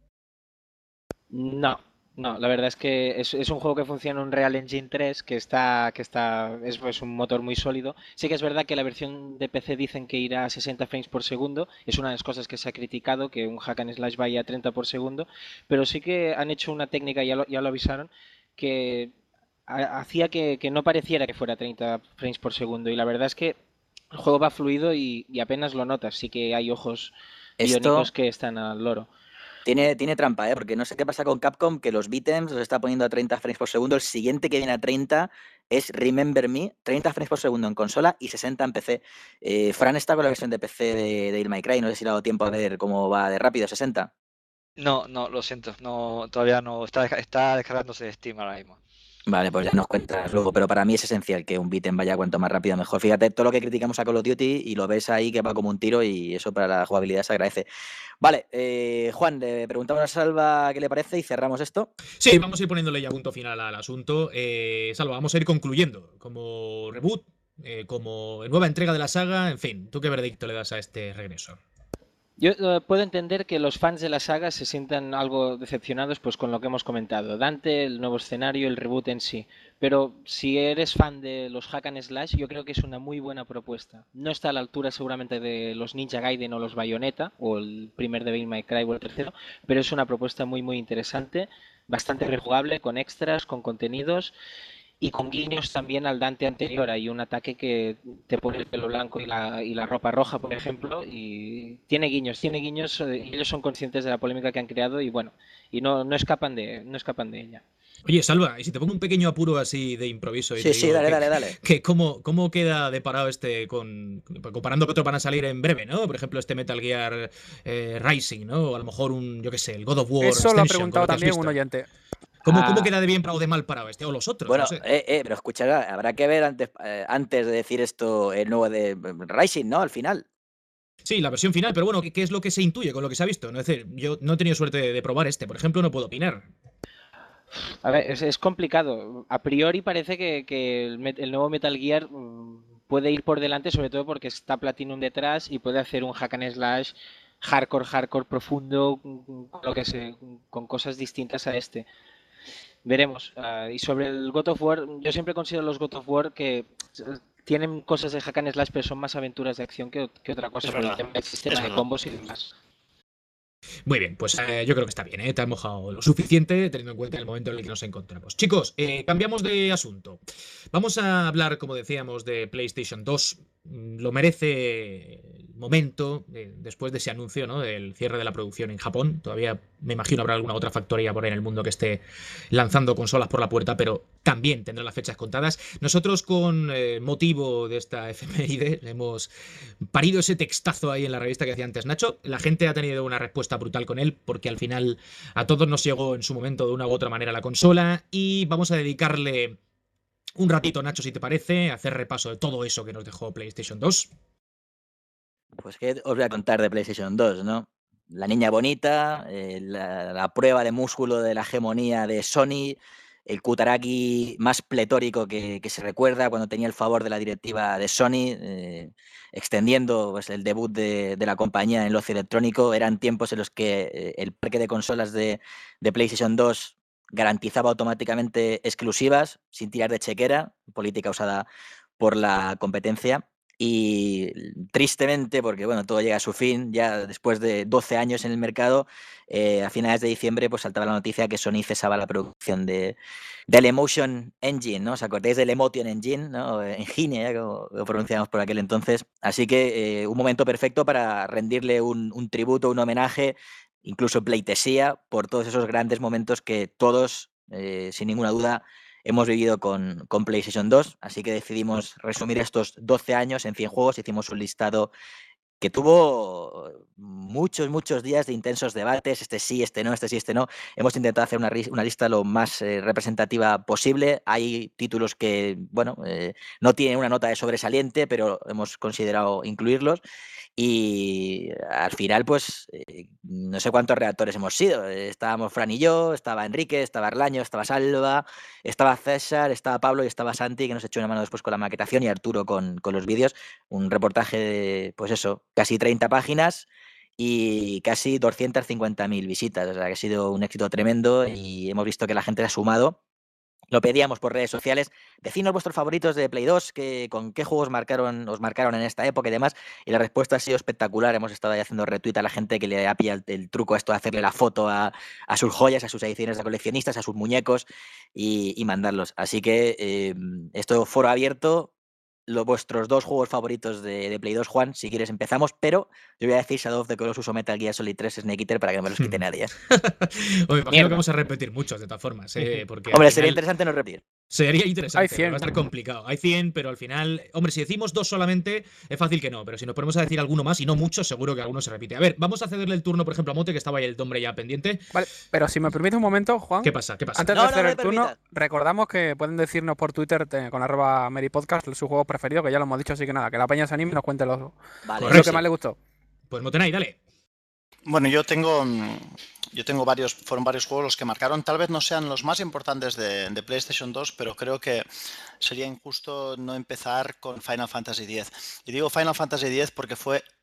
No, no, la verdad es que es, es un juego que funciona en Unreal Engine tres, que está, que está, es pues, un motor muy sólido. Sí que es verdad que la versión de P C dicen que irá a sesenta frames por segundo, es una de las cosas que se ha criticado, que un hack and slash vaya a treinta por segundo, pero sí que han hecho una técnica, ya lo, ya lo avisaron, que ha, hacía que, que no pareciera que fuera treinta frames por segundo, y la verdad es que el juego va fluido y, y apenas lo notas, sí que hay ojos biónicos que están al loro. Tiene, tiene trampa, ¿eh? Porque no sé qué pasa con Capcom, que los beat'ems los está poniendo a treinta frames por segundo. El siguiente que viene a treinta es Remember Me, treinta frames por segundo en consola y sesenta en P C. Eh, Fran está con la versión de P C de Devil May Cry, no sé si le ha dado tiempo a ver cómo va de rápido, sesenta. No, no, lo siento, no, todavía no, está, está descargándose de Steam ahora mismo. Vale, pues ya nos cuentas luego, pero para mí es esencial que un beat'em vaya cuanto más rápido mejor. Fíjate, todo lo que criticamos a Call of Duty y lo ves ahí que va como un tiro y eso para la jugabilidad se agradece. Vale, eh, Juan, le preguntamos a Salva qué le parece y cerramos esto. Sí, vamos a ir poniéndole ya punto final al asunto. Eh, Salva, vamos a ir concluyendo como reboot, eh, como nueva entrega de la saga, en fin, ¿tú qué veredicto le das a este regreso? Yo uh, puedo entender que los fans de la saga se sientan algo decepcionados pues con lo que hemos comentado. Dante, el nuevo escenario, el reboot en sí. Pero si eres fan de los hack and slash, yo creo que es una muy buena propuesta. No está a la altura seguramente de los Ninja Gaiden o los Bayonetta, o el primer Devil May Cry o el tercero, pero es una propuesta muy muy interesante, bastante rejugable, con extras, con contenidos. y con guiños también al Dante anterior. Hay un ataque que te pone el pelo blanco y la, y la ropa roja, por ejemplo, y tiene guiños, tiene guiños, eh, y ellos son conscientes de la polémica que han creado y bueno, y no, no escapan de, no escapan de ella. Oye, Salva, y si te pongo un pequeño apuro así de improviso y Sí, te sí, digo dale, que, dale, dale. que cómo, cómo queda de parado este con comparando que otros van a salir en breve, ¿no? Por ejemplo, este Metal Gear eh, Rising, ¿no? O a lo mejor un, yo qué sé, el God of War Eso lo ha Ascension, con preguntado lo que has también visto. un oyente. ¿Cómo, ¿Cómo Ah, queda de bien parado o de mal parado este? O los otros, Bueno, no sé. eh, eh, pero escucha, habrá que ver antes, eh, antes de decir esto el nuevo de eh, Rising, ¿no? Al final. Sí, la versión final, pero bueno, ¿qué, qué es lo que se intuye con lo que se ha visto? ¿No? Es decir, yo no he tenido suerte de, de probar este, por ejemplo, no puedo opinar. A ver, es, es complicado. A priori parece que, que el, met- el nuevo Metal Gear mm, puede ir por delante, sobre todo porque está Platinum detrás y puede hacer un hack and slash hardcore, hardcore profundo, mm, con lo que se, con cosas distintas a este. Veremos. Ah, y sobre el God of War, yo siempre considero los God of War que eh, tienen cosas de hack and slash, pero son más aventuras de acción que, que otra cosa Es por el verdad, tema del es sistema de verdad. combos y demás. Muy bien, pues eh, yo creo que está bien, ¿eh? Te has mojado lo suficiente teniendo en cuenta el momento en el que nos encontramos. Chicos, eh, cambiamos de asunto. Vamos a hablar, como decíamos, de PlayStation dos. Mm, Lo merece el momento, eh, después de ese anuncio, ¿no? Del cierre de la producción en Japón. Todavía me imagino habrá alguna otra factoría por ahí en el mundo que esté lanzando consolas por la puerta, pero también tendrá las fechas contadas. Nosotros, con eh, motivo de esta efeméride, hemos parido ese textazo ahí en la revista que hacía antes Nacho. La gente ha tenido una respuesta brutal con él, porque al final a todos nos llegó en su momento de una u otra manera la consola, y vamos a dedicarle un ratito, Nacho, si te parece, a hacer repaso de todo eso que nos dejó PlayStation dos. Pues qué os voy a contar de PlayStation dos, ¿no? La niña bonita, eh, la, la prueba de músculo de la hegemonía de Sony, el Kutaragi más pletórico que, que se recuerda cuando tenía el favor de la directiva de Sony, eh, extendiendo pues, el debut de, de la compañía en el ocio electrónico. Eran tiempos en los que eh, el parque de consolas de, de PlayStation dos garantizaba automáticamente exclusivas, sin tirar de chequera, política usada por la competencia. Y tristemente, porque bueno, todo llega a su fin, ya después de doce años en el mercado, eh, a finales de diciembre pues saltaba la noticia que Sony cesaba la producción de, del Emotion Engine, ¿no? ¿Os acordáis del Emotion Engine, ¿no? Engine, ¿eh? Como lo pronunciamos por aquel entonces. Así que eh, un momento perfecto para rendirle un, un tributo, un homenaje, incluso pleitesía, por todos esos grandes momentos que todos, eh, sin ninguna duda, hemos vivido con, con PlayStation dos, así que decidimos resumir estos doce años en cien juegos. Hicimos un listado que tuvo muchos, muchos días de intensos debates, este sí, este no, este sí, este no. Hemos intentado hacer una, una lista lo más eh, representativa posible. Hay títulos que, bueno, eh, no tienen una nota de sobresaliente, pero hemos considerado incluirlos. Y al final, pues, eh, no sé cuántos redactores hemos sido. Estábamos Fran y yo, estaba Enrique, estaba Arlaño, estaba Salva, estaba César, estaba Pablo y estaba Santi, que nos echó una mano después con la maquetación, y Arturo con, con los vídeos. Un reportaje de, pues eso, casi treinta páginas y casi doscientas cincuenta mil visitas. O sea, que ha sido un éxito tremendo y hemos visto que la gente se ha sumado. Lo pedíamos por redes sociales. Decidnos vuestros favoritos de Play dos, que, con qué juegos marcaron, os marcaron en esta época y demás. Y la respuesta ha sido espectacular. Hemos estado ahí haciendo retweet a la gente que le ha pillado el, el truco a esto de hacerle la foto a, a sus joyas, a sus ediciones de coleccionistas, a sus muñecos y, y mandarlos. Así que eh, esto foro abierto. Los, vuestros dos juegos favoritos de, de Play dos, Juan, si quieres empezamos, pero yo voy a decir Shadow of the Colossus o Metal Gear Solid tres Snake Eater para que no me los quite nadie. Hombre, imagino que vamos a repetir muchos de todas formas, ¿eh? Porque Hombre, al sería final interesante no repetir. sería interesante, Hay cien. va a estar complicado. Hay cien, pero al final, hombre, si decimos dos solamente, es fácil que no, pero si nos ponemos a decir alguno más y no muchos, seguro que alguno se repite. A ver, vamos a cederle el turno, por ejemplo, a Mote, que estaba ahí el hombre ya pendiente. Vale, pero si me permite un momento, Juan. ¿Qué pasa? ¿Qué pasa? Antes No, de no, hacer no el me turno, permitas. recordamos que pueden decirnos por Twitter te- con arroba meripodcast sus juegos preferidos, que ya lo hemos dicho, así que nada, que la peña se anime y nos cuente los, Vale, lo que más le gustó. Pues Motenay, dale. Bueno, yo tengo, yo tengo varios, fueron varios juegos los que marcaron. Tal vez no sean los más importantes de, de PlayStation dos, pero creo que sería injusto no empezar con Final Fantasy diez. Y digo Final Fantasy diez porque fue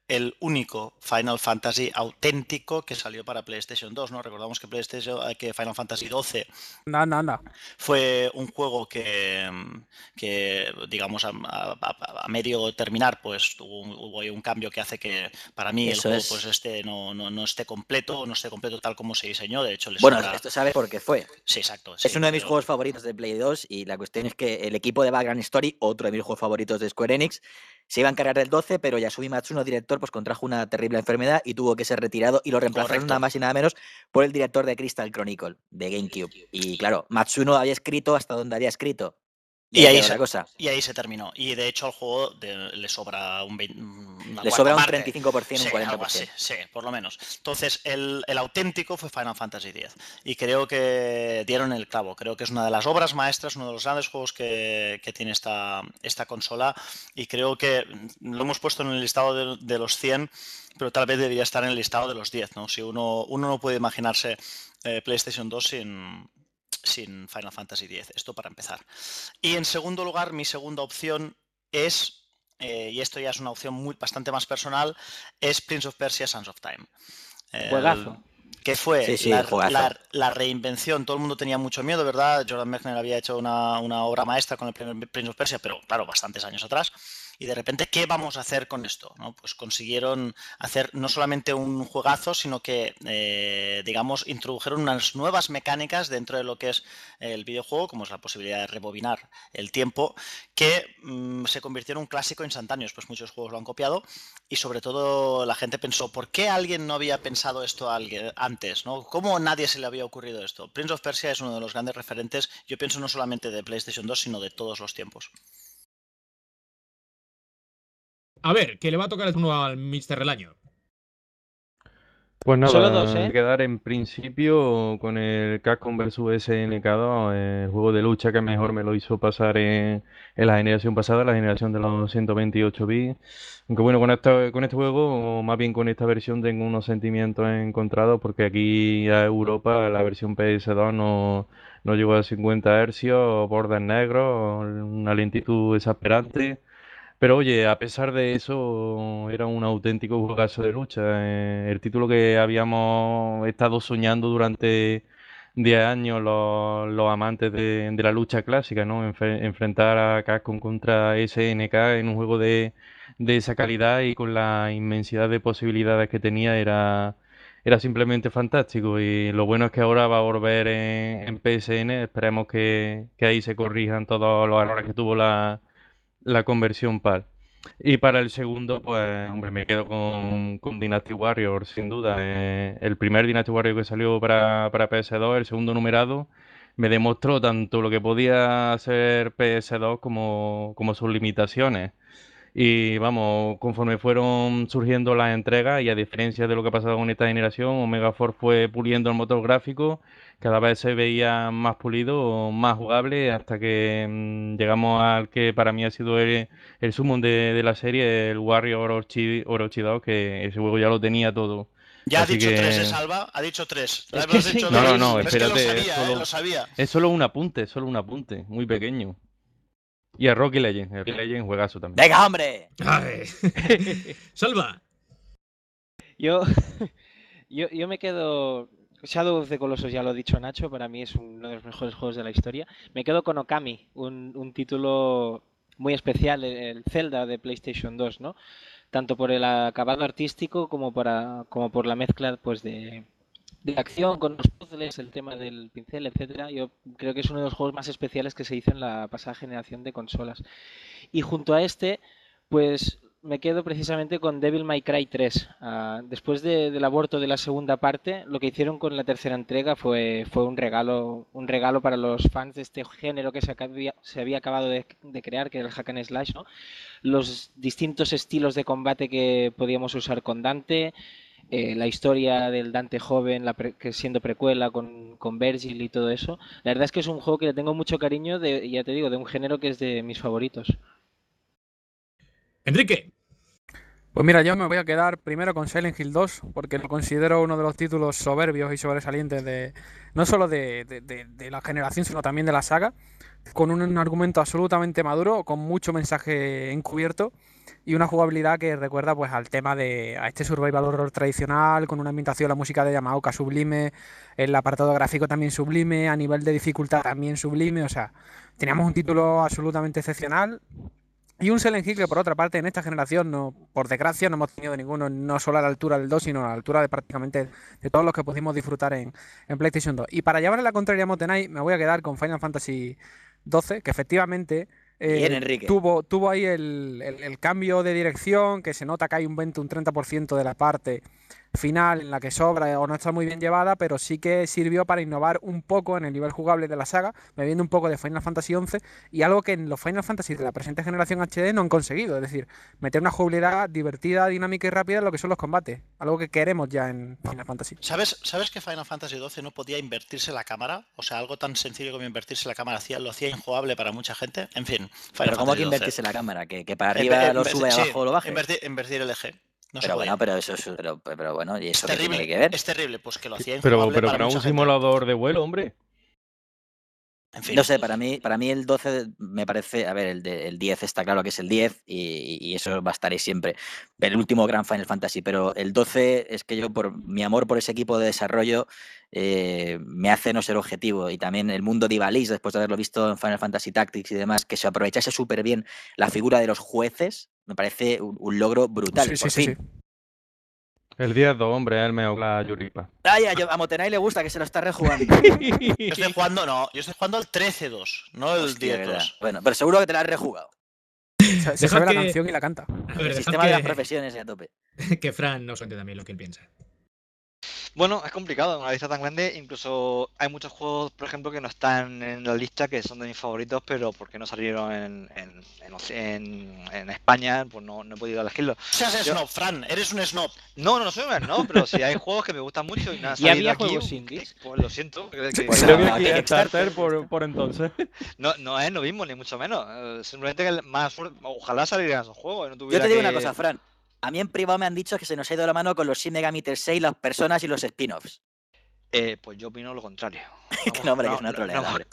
el único Final Fantasy auténtico que salió para PlayStation dos, ¿no? Recordamos que PlayStation, que Final Fantasy doce No, no, no. fue un juego que, que digamos, a, a, a medio terminar, pues hubo un, hubo un cambio que hace que para mí Eso el juego es. pues este no, no, no esté completo, no esté completo tal como se diseñó. De hecho, les Bueno, sobra... esto sabes por qué fue. Sí, exacto. Sí, es uno de mis pero... juegos favoritos de Play dos y la cuestión es que el equipo de Background Story, otro de mis juegos favoritos de Square Enix, se iba a encargar del doce, pero Yasumi Matsuno, director, pues contrajo una terrible enfermedad y tuvo que ser retirado y lo reemplazaron Correcto. nada más y nada menos por el director de Crystal Chronicle, de GameCube. Y claro, Matsuno había escrito hasta donde había escrito. Y, Y ahí ahí, quedó se, la cosa. y ahí se terminó. Y de hecho al juego de, le sobra un veinte, una Le sobra un parte. treinta y cinco por ciento, Sí, un cuarenta algo por así, ciento. sí, por lo menos. Entonces, el, el auténtico fue Final Fantasy diez. Y creo que dieron el clavo. Creo que es una de las obras maestras, uno de los grandes juegos que, que tiene esta, esta consola. Y creo que lo hemos puesto en el listado de, de los cien, pero tal vez debería estar en el listado de los diez, ¿no? Si uno, uno no puede imaginarse eh, PlayStation dos sin... sin Final Fantasy diez, esto para empezar. Y en segundo lugar, mi segunda opción es, eh, y esto ya es una opción muy, bastante más personal, es Prince of Persia Sands of Time. El, Juegazo. Que fue Sí, sí, la, juegazo. la, la reinvención. Todo el mundo tenía mucho miedo, ¿verdad? Jordan Mechner había hecho una, una obra maestra con el primer Prince of Persia, pero claro, bastantes años atrás. Y de repente, ¿qué vamos a hacer con esto? ¿No? Pues consiguieron hacer no solamente un juegazo, sino que, eh, digamos, introdujeron unas nuevas mecánicas dentro de lo que es el videojuego, como es la posibilidad de rebobinar el tiempo, que mmm, se convirtió en un clásico instantáneo. Pues muchos juegos lo han copiado y sobre todo la gente pensó, ¿por qué alguien no había pensado esto antes? ¿No? ¿Cómo a nadie se le había ocurrido esto? Prince of Persia es uno de los grandes referentes, yo pienso no solamente de PlayStation dos, sino de todos los tiempos. A ver, que le va a tocar el turno al míster Relaño. Pues nada, Solo dos, ¿eh? quedar en principio con el Capcom versus S N K dos, el juego de lucha que mejor me lo hizo pasar en, en la generación pasada, la generación de los ciento veintiocho bits. Aunque bueno, con, esta, con este juego, o más bien con esta versión, tengo unos sentimientos encontrados porque aquí a Europa la versión P S dos no, no llegó a cincuenta hercios, bordes negros, una lentitud exasperante. Pero oye, a pesar de eso, era un auténtico juegazo de lucha. Eh, el título que habíamos estado soñando durante diez años los, los amantes de, de la lucha clásica, ¿no? Enfe- enfrentar a Capcom contra S N K en un juego de, de esa calidad y con la inmensidad de posibilidades que tenía era, era simplemente fantástico. Y lo bueno es que ahora va a volver en, en P S N. Esperemos que, que ahí se corrijan todos los errores que tuvo la la conversión PAL. Y para el segundo, pues, hombre, me quedo con, con Dynasty Warriors, sin duda. Eh, el primer Dynasty Warrior que salió para, para P S dos, el segundo numerado, me demostró tanto lo que podía hacer P S dos como, como sus limitaciones. Y vamos, conforme fueron surgiendo las entregas, y a diferencia de lo que ha pasado con esta generación, Omega Force fue puliendo el motor gráfico, cada vez se veía más pulido, más jugable, hasta que mm, llegamos al que para mí ha sido el, el sumum de, de la serie, el Warrior Orochi, Orochi dos, que ese juego ya lo tenía todo. Ya Así ha dicho que... tres, ¿eh, Salva? Ha dicho tres. Es Es que has es dicho No, no, dos. no, Es que lo espérate, sabía, es ¿eh? solo, Lo sabía. es solo un apunte, es solo un apunte, muy pequeño. Y a Rocky Legend, el Rocky Legend juegazo también. ¡Venga, hombre! Ay. Salva. Yo, yo, yo me quedo. Shadow of the Colossus, ya lo ha dicho Nacho, para mí es uno de los mejores juegos de la historia. Me quedo con Okami, un, un título muy especial, el, el Zelda de PlayStation dos, ¿no? Tanto por el acabado artístico como, para, como por la mezcla pues de, de acción con los puzzles, el tema del pincel, etcétera. Yo creo que es uno de los juegos más especiales que se hizo en la pasada generación de consolas. Y junto a este, pues me quedo precisamente con Devil May Cry tres. Uh, después de, del aborto de la segunda parte, lo que hicieron con la tercera entrega fue, fue un regalo un regalo para los fans de este género que se, acabía, se había acabado de, de crear, que era el hack and slash, ¿no? Los distintos estilos de combate que podíamos usar con Dante, eh, la historia del Dante joven, la pre, que siendo precuela con, con Virgil y todo eso. La verdad es que es un juego que le tengo mucho cariño, de, ya te digo, de un género que es de mis favoritos. Enrique. Pues mira, yo me voy a quedar primero con Silent Hill dos, porque lo considero uno de los títulos soberbios y sobresalientes de no solo de, de- de- de la generación, sino también de la saga, con un, un argumento absolutamente maduro, con mucho mensaje encubierto y una jugabilidad que recuerda pues al tema de a este survival horror tradicional, con una ambientación, la música de Yamaoka sublime, el apartado gráfico también sublime, a nivel de dificultad también sublime, o sea, teníamos un título absolutamente excepcional. Y un Silent Hill que por otra parte en esta generación, no, por desgracia, no hemos tenido ninguno, no solo a la altura del dos, sino a la altura de prácticamente de todos los que pudimos disfrutar en, en PlayStation dos. Y para llevar a la contraria a Motenai, me voy a quedar con Final Fantasy doce, que efectivamente Bien, eh, Enrique. tuvo, tuvo ahí el, el- el cambio de dirección, que se nota que hay un veinte, un treinta por ciento de la parte final en la que sobra o no está muy bien llevada, pero sí que sirvió para innovar un poco en el nivel jugable de la saga, bebiendo un poco de Final Fantasy once y algo que en los Final Fantasy de la presente generación H D no han conseguido, es decir, meter una jugabilidad divertida, dinámica y rápida en lo que son los combates, algo que queremos ya en Final Fantasy. ¿Sabes, ¿Sabes que Final Fantasy doce no podía invertirse la cámara? O sea, algo tan sencillo como invertirse la cámara hacía, lo hacía injugable para mucha gente. En fin, Final Pero ¿cómo Fantasy que doce. invertirse la cámara? ¿Que, que para En- arriba en- lo en- sube, sí, abajo lo baje? Invertir, invertir el eje. No se Pero podía. bueno, pero eso es... Pero, pero bueno, ¿y Es eso qué tiene terrible, que ver? es terrible, pues que lo hacía Pero, injugable pero para que no es mucha un gente. simulador de vuelo, hombre. En fin. No sé, para mí, para mí el doce me parece, a ver, el, de- el diez está claro que es el diez y, y eso va a estar ahí siempre. El último gran Final Fantasy, pero el doce es que yo, por mi amor por ese equipo de desarrollo, eh, me hace no ser objetivo. Y también el mundo de Ivalice, después de haberlo visto en Final Fantasy Tactics y demás, que se aprovechase súper bien la figura de los jueces, me parece un, un logro brutal, Sí, sí, por sí, fin. sí. El diez dos, hombre, es el mejor la Yuripa. Ay, a, yo- a Motenai le gusta que se lo está rejugando. Yo estoy jugando, no, yo estoy jugando al trece dos, no el Hostia, diez verdad. dos. Bueno, pero seguro que te la has rejugado. Se, se Dejad sabe la que- canción y la canta. A ver, El dejad sistema de las que, profesiones a tope. que Fran nos cuente también lo que él piensa. Bueno, es complicado, una lista tan grande, incluso hay muchos juegos, por ejemplo, que no están en la lista, que son de mis favoritos, pero porque no salieron en, en, en, Oce- en- en España, pues no, no he podido elegirlos. Seas Yo- snob, Fran, eres un snob. No, no, no soy un snob, pero si hay juegos que me gustan mucho y no han ¿Y salido había aquí, juegos indies? pues lo siento. que- que- Pues Creo que Ah, aquí Kickstarter, es Kickstarter por, Kickstarter. por entonces. no, no es novismo, ni mucho menos. eh, Simplemente que el- más suerte- ojalá salieran esos juegos. y No Yo tuviera te digo que- una cosa, Fran. A mí en privado me han dicho que se nos ha ido la mano con los Shin Megami Tensei, las personas y los spin-offs. Eh, pues yo opino lo contrario. Que no, hombre, que es una troleada, hombre.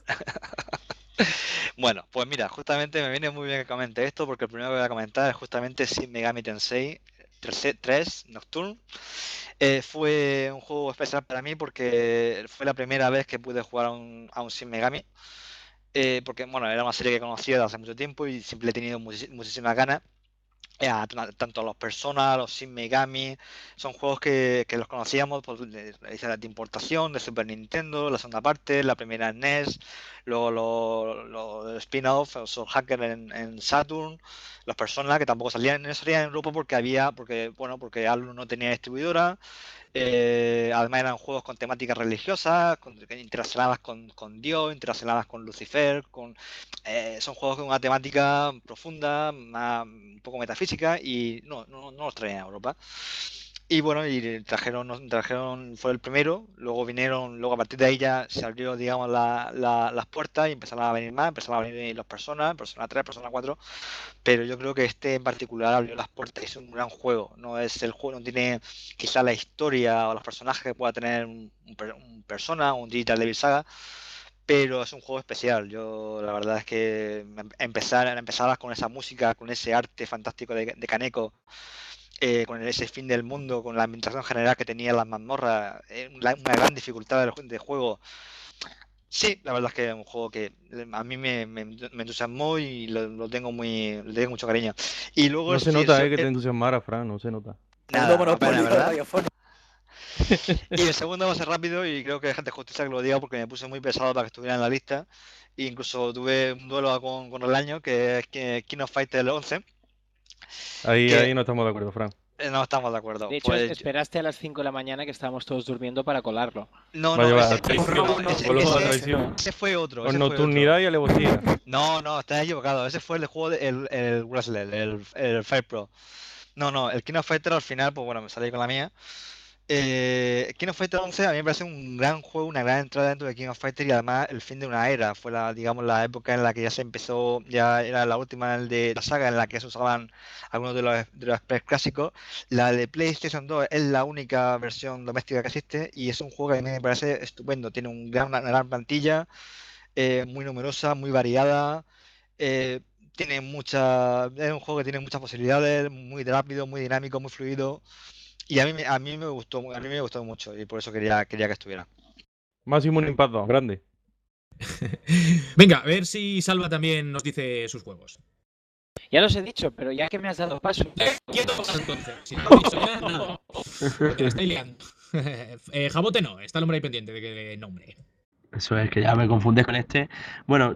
Bueno, pues mira, justamente me viene muy bien que comente esto porque el primero que voy a comentar es justamente Shin Megami Tensei tres Nocturne. Eh, fue un juego especial para mí porque fue la primera vez que pude jugar a un, a un Shin Megami. Eh, porque, bueno, era una serie que conocía desde hace mucho tiempo y siempre he tenido muchis- muchísimas ganas. Eh, a- tanto a los Persona, a los Shin Megami, son juegos que, que los conocíamos por de, de, de importación de Super Nintendo, la segunda parte, la primera en N E S, luego los lo, spin-off, Soul Hacker en, en Saturn, los Persona que tampoco salían, no salían en Europa porque había, porque bueno, porque Atlus no tenía distribuidora. Eh, además eran juegos con temáticas religiosas, con, interrelacionadas con, con Dios, interrelacionadas con Lucifer, con, eh, son juegos con una temática profunda, más, un poco metafísica y no, no, no los traían a Europa. Y bueno, y trajeron, nos trajeron, fue el primero, luego vinieron, luego a partir de ahí ya se abrió, digamos, la, la, las puertas y empezaron a venir más, empezaron a venir los Personas, Persona tres, Persona cuatro, pero yo creo que este en particular abrió las puertas y es un gran juego, no es el juego, no tiene quizá la historia o los personajes que pueda tener un, un, un Persona o un Digital Devil Saga, pero es un juego especial. Yo la verdad es que empezar, empezabas con esa música, con ese arte fantástico de, de Kaneko, eh, con ese fin del mundo, con la ambientación general que tenía las mazmorras, eh, una gran dificultad del de juego. Sí, la verdad es que es un juego que a mí me, me, me entusiasmó y lo, lo tengo muy, le tengo mucho cariño. Y luego No el- se nota, el- eh, que te el- entusiasmara, Fran, no se nota. nada, Menudo monopolio apenas, ¿verdad? radiofónico. Y el segundo va a ser rápido y creo que es gente justicia que lo diga porque me puse muy pesado para que estuviera en la lista. E incluso tuve un duelo con, con el año que es que King of Fighters once. Ahí, Que- ahí no estamos de acuerdo, Fran. Eh, No estamos de acuerdo. De hecho, Pues, esperaste a las cinco de la mañana que estábamos todos durmiendo para colarlo. no, Vaya, no, vaya, ese, traición, no, ese- con los ese- de traición. ese fue otro. Con ese fue otro. nocturnidad y alevosía. No, no, estás equivocado. Ese fue el juego, de- el, el Wrestler, el, el Fire Pro. No, no, el King of Fighters al final, pues bueno, me salí con la mía. Eh, King of Fighters once a mí me parece un gran juego, una gran entrada dentro de King of Fighters y además el fin de una era. Fue la, digamos, la época en la que ya se empezó, ya era la última de la saga en la que se usaban algunos de los, de los express clásicos. La de PlayStation dos es la única versión doméstica que existe y es un juego que a mí me parece estupendo. Tiene un gran, una gran plantilla, eh, muy numerosa, muy variada. eh, Tiene mucha, es un juego que tiene muchas posibilidades, muy rápido, muy dinámico, muy fluido. Y a mí, me- a mí me gustó, a mí me gustó mucho y por eso quería, quería que estuviera. Maximum Impact dos, grande. Venga, a ver si Salva también nos dice sus juegos. Ya los he dicho, pero ya que me has dado paso. Eh, quieto, entonces. Si no lo he dicho ya, nada. Porque la estoy liando. Eh, Jabote no, está el hombre ahí pendiente de que nombre. Eso es, que ya me confundes con este. Bueno,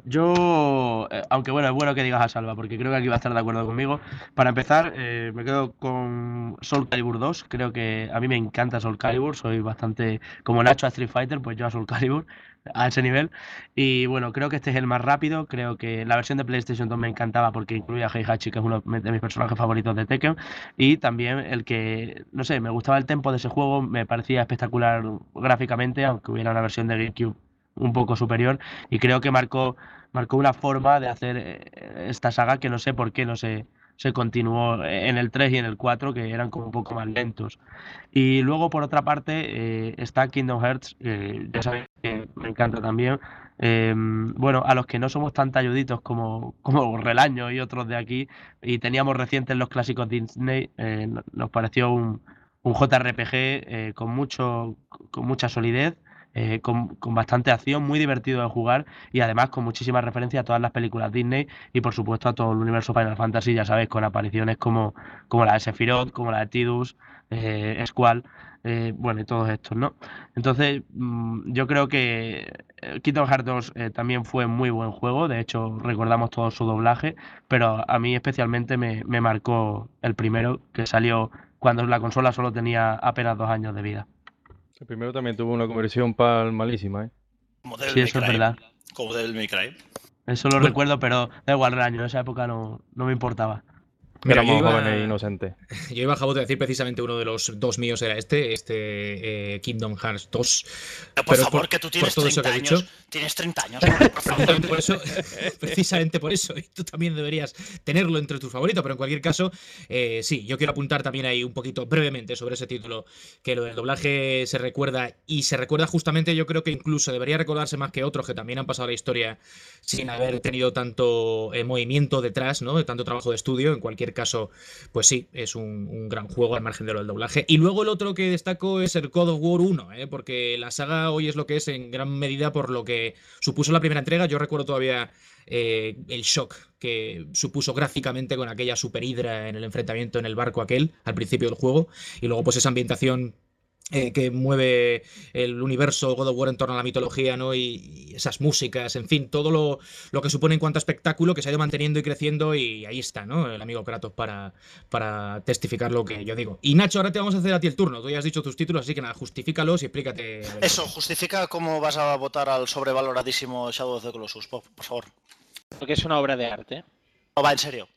yo, eh, aunque bueno, es bueno que digas a Salva, porque creo que aquí va a estar de acuerdo conmigo. Para empezar, eh, me quedo con Soul Calibur dos. Creo que a mí me encanta Soul Calibur. Soy bastante, como Nacho a Street Fighter, pues yo a Soul Calibur, a ese nivel. Y bueno, creo que este es el más rápido. Creo que la versión de PlayStation dos me encantaba porque incluía a Heihachi, que es uno de mis personajes favoritos de Tekken. Y también el que, no sé, me gustaba el tempo de ese juego, me parecía espectacular gráficamente, aunque hubiera una versión de GameCube un poco superior, y creo que marcó, marcó una forma de hacer eh, esta saga que no sé por qué no se, se continuó en el tres y en el cuatro, que eran como un poco más lentos. Y luego, por otra parte, eh, está Kingdom Hearts, que ya sabéis que me encanta también. Eh, bueno, a los que no somos tan talluditos como, como Relaño y otros de aquí, y teníamos recientes los clásicos Disney, eh, no- nos pareció un, un J R P G eh, con mucho, con mucha solidez, eh, con, con bastante acción, muy divertido de jugar y además con muchísimas referencias a todas las películas Disney y por supuesto a todo el universo Final Fantasy, ya sabéis, con apariciones como, como la de Sephiroth, como la de Tidus, eh, Squall, eh, bueno, y todos estos, ¿no? Entonces, mm, yo creo que eh, Kingdom Hearts dos eh, también fue muy buen juego, de hecho recordamos todo su doblaje, pero a mí especialmente me, me marcó el primero, que salió cuando la consola solo tenía apenas dos años de vida. El primero también tuvo una conversión PAL malísima, ¿eh? Como del Sí, May eso es Cry. verdad. Como del May Cry. Eso lo Bueno. recuerdo, pero da igual el año, en esa época no, no me importaba. Mira, yo Éramos iba, jóvenes e inocentes. yo iba a Jabote a decir precisamente uno de los dos míos era este, este eh, Kingdom Hearts dos. Pero por Pero favor, por- que tú por tienes todo eso treinta que he dicho. años. Tienes treinta años, hombre, por favor. Precisamente por eso, precisamente por eso, y tú también deberías tenerlo entre tus favoritos, pero en cualquier caso, eh, sí, yo quiero apuntar también ahí un poquito brevemente sobre ese título, que lo del doblaje se recuerda, y se recuerda justamente, yo creo que incluso debería recordarse más que otros que también han pasado a la historia sin haber tenido tanto eh, movimiento detrás, ¿no? De tanto trabajo de estudio. En cualquier caso, pues sí, es un, un gran juego al margen de lo del doblaje. Y luego el otro que destaco es el God of War uno, ¿eh? Porque la saga hoy es lo que es en gran medida por lo que supuso la primera entrega. Yo recuerdo todavía eh, el shock que supuso gráficamente con aquella super hidra en el enfrentamiento en el barco aquel al principio del juego, y luego pues esa ambientación eh, que mueve el universo God of War en torno a la mitología, ¿no? Y, y esas músicas, en fin, todo lo, lo que supone en cuanto a espectáculo, que se ha ido manteniendo y creciendo, y ahí está, ¿no? El amigo Kratos para, para testificar lo que yo digo. Y Nacho, ahora te vamos a hacer a ti el turno. Tú ya has dicho tus títulos, así que nada, justifícalos y explícate. a ver. Eso, justifica cómo vas a votar al sobrevaloradísimo Shadow of the Colossus, por, por favor. Porque es una obra de arte. No, va, en serio.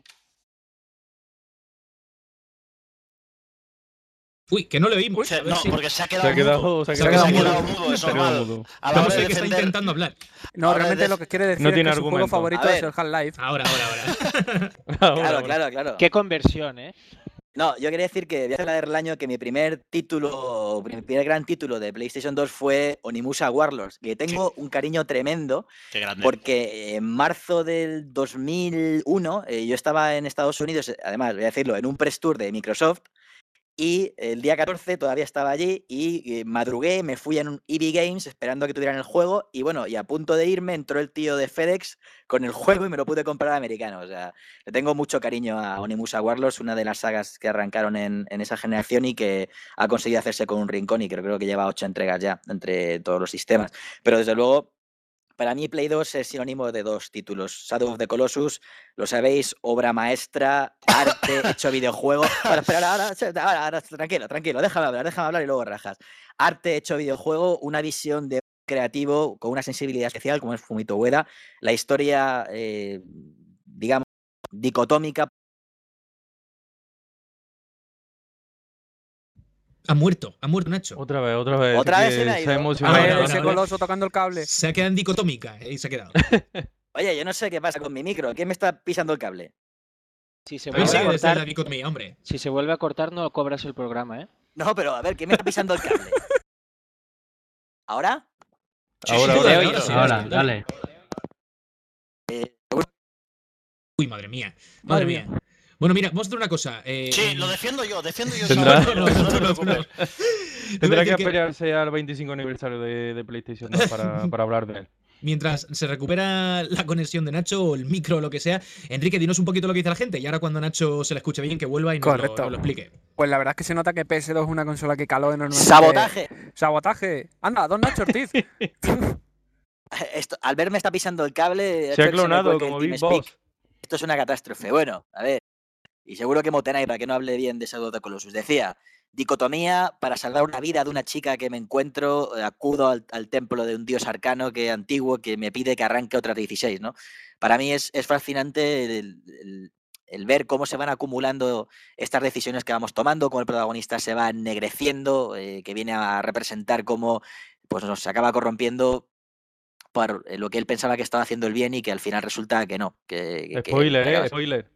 Uy, que no le oímos. Se- A ver no, si- porque se ha quedado, Se ha quedado, mudo. se ha Se quedado ha mudo. quedado mudo, es Se ha quedado normal. mudo. A la No hora sé de qué está defender... intentando hablar. No, Ahora realmente de- lo que quiere decir No es tiene que su juego argumento. favorito A ver. es el Half-Life. Ahora, ahora, ahora. Ahora, Claro, ahora. claro, claro. Qué conversión, ¿eh? No, yo quería decir que voy a hacer la del año que mi primer título, mi primer gran título de PlayStation dos fue Onimusha Warlords, que tengo un cariño tremendo Qué grande. porque en marzo del dos mil uno eh, yo estaba en Estados Unidos, además, voy a decirlo, en un press tour de Microsoft, y el día catorce todavía estaba allí y eh, madrugué, me fui en un E B Games esperando a que tuvieran el juego, y bueno, y a punto de irme entró el tío de FedEx con el juego y me lo pude comprar americano. O sea, le tengo mucho cariño a Onimusha Warlords, una de las sagas que arrancaron en, en esa generación y que ha conseguido hacerse con un rincón, y creo, creo que lleva ocho entregas ya entre todos los sistemas. Pero desde luego, para mí Play dos es sinónimo de dos títulos. Shadow of the Colossus, lo sabéis, obra maestra, arte, hecho videojuego. Bueno, espera, ahora, ahora, ahora, ahora, tranquilo, tranquilo, déjame hablar, déjame hablar y luego rajas. Arte, hecho videojuego, una visión de creativo con una sensibilidad especial como es Fumito Ueda. La historia, eh, digamos, dicotómica. Ha muerto, ha muerto Nacho. Otra vez, otra vez. Otra vez que se me ha se ido. ha A emocionado. ver, ahora, ese ahora. coloso tocando el cable. Se ha quedado en dicotómica eh, y se ha quedado. Oye, yo no sé qué pasa con mi micro. ¿Quién me está pisando el cable? Si se A ver, vuelve a sigue desde la cortar, dicotomía, hombre. si se vuelve a cortar, no cobras el programa, ¿eh? No, pero a ver, ¿quién me está pisando el cable? ¿Ahora? Sí, Ahora, sí, ahora. te ahora, oigo. sí, Ahora, sí, dale. Eh, Uy, madre mía. Madre mía. Bueno, mira, vamos a hacer una cosa. eh, Sí, lo defiendo yo, defiendo yo Tendrá- esa- No, no, no no, te no, preocupes. Te iba a Tendrá que decir que esperarse al veinticinco aniversario de, de PlayStation dos para, para hablar de él. mientras se recupera la conexión de Nacho o el micro o lo que sea, Enrique, dinos un poquito lo que dice la gente y ahora cuando Nacho se la escuche bien que vuelva y nos lo, Correcto. nos lo explique. Pues la verdad es que se nota que P S dos es una consola que caló enormemente. ¡Sabotaje! ¡Sabotaje! ¡Anda, don Nacho Ortiz! Esto, Albert me está pisando el cable. Se ha hecho que me clonado cuelgue el como Big TeamSpeak. Boss. Esto es una catástrofe. Bueno, a ver. Y seguro que Motenay, para que no hable bien de Shadow of the Colossus. Decía, dicotomía, para salvar una vida de una chica que me encuentro, eh, acudo al, al templo de un dios arcano que antiguo que me pide que arranque otras dieciséis, ¿no? Para mí es, es fascinante el, el- el ver cómo se van acumulando estas decisiones que vamos tomando, cómo el protagonista se va ennegreciendo, eh, que viene a representar cómo pues, nos acaba corrompiendo por eh, lo que él pensaba que estaba haciendo el bien y que al final resulta que no. Que, que- Spoiler, que eh, acaba- spoiler.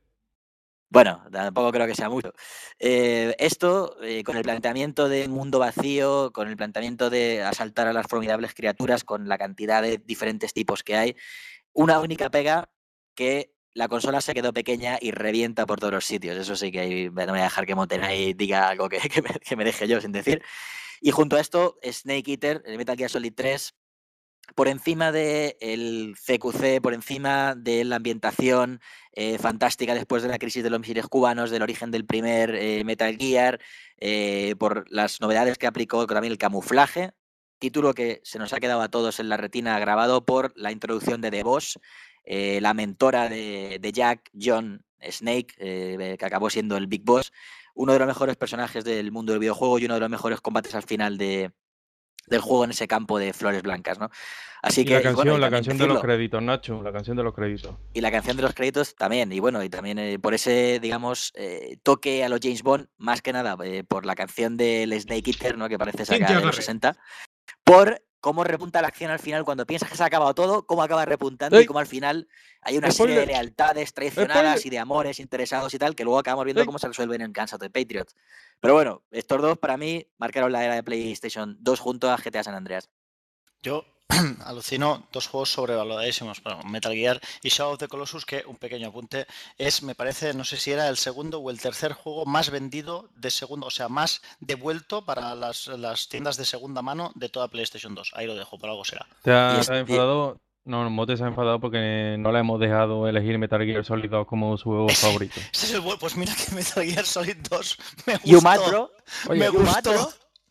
bueno, tampoco creo que sea mucho. Eh, esto, eh, con el planteamiento de mundo vacío, con el planteamiento de asaltar a las formidables criaturas, con la cantidad de diferentes tipos que hay, una única pega que la consola se quedó pequeña y revienta por todos los sitios. Eso sí que ahí no voy a dejar que Montenay diga algo que, que me, que me deje yo sin decir. Y junto a esto, Snake Eater, el Metal Gear Solid tres, por encima del C Q C, por encima de la ambientación eh, fantástica después de la crisis de los misiles cubanos, del origen del primer eh, Metal Gear, eh, por las novedades que aplicó también el camuflaje, título que se nos ha quedado a todos en la retina grabado por la introducción de The Boss, eh, la mentora de, de Jack, John Snake, eh, que acabó siendo el Big Boss, uno de los mejores personajes del mundo del videojuego y uno de los mejores combates al final de, del juego en ese campo de flores blancas, ¿no? Así Y que la y canción, bueno, y la también canción de los decirlo, créditos, Nacho, la canción de los créditos. y la canción de los créditos también, y bueno, y también eh, por ese, digamos, eh, toque a los James Bond, más que nada eh, por la canción del Snake Eater, ¿no? Que parece Cynthia sacada de los Garrett. sesenta, por cómo repunta la acción al final cuando piensas que se ha acabado todo, cómo acaba repuntando ¡Ey! y cómo al final hay una serie de ¡Spoiler! lealtades traicionadas ¡Spoiler! y de amores interesados y tal, que luego acabamos viendo ¡Ey! cómo se resuelven en Guns of the Patriots. Pero bueno, estos dos para mí marcaron la era de PlayStation dos junto a G T A San Andreas. Yo alucino dos juegos sobrevaloradísimos, bueno, Metal Gear y Shadow of the Colossus, que un pequeño apunte, es, me parece, no sé si era el segundo o el tercer juego más vendido de segundo, o sea, más devuelto para las, las tiendas de segunda mano de toda PlayStation dos. Ahí lo dejo, por algo será. ¿Te ha- Y es- te ha y- enfadado? No, Mote se ha enfadado porque no le hemos dejado elegir Metal Gear Solid dos como su juego favorito. Ese es el buen- pues mira que Metal Gear Solid dos me You gustó. mad, bro. Oye, me You mad, gustó. bro.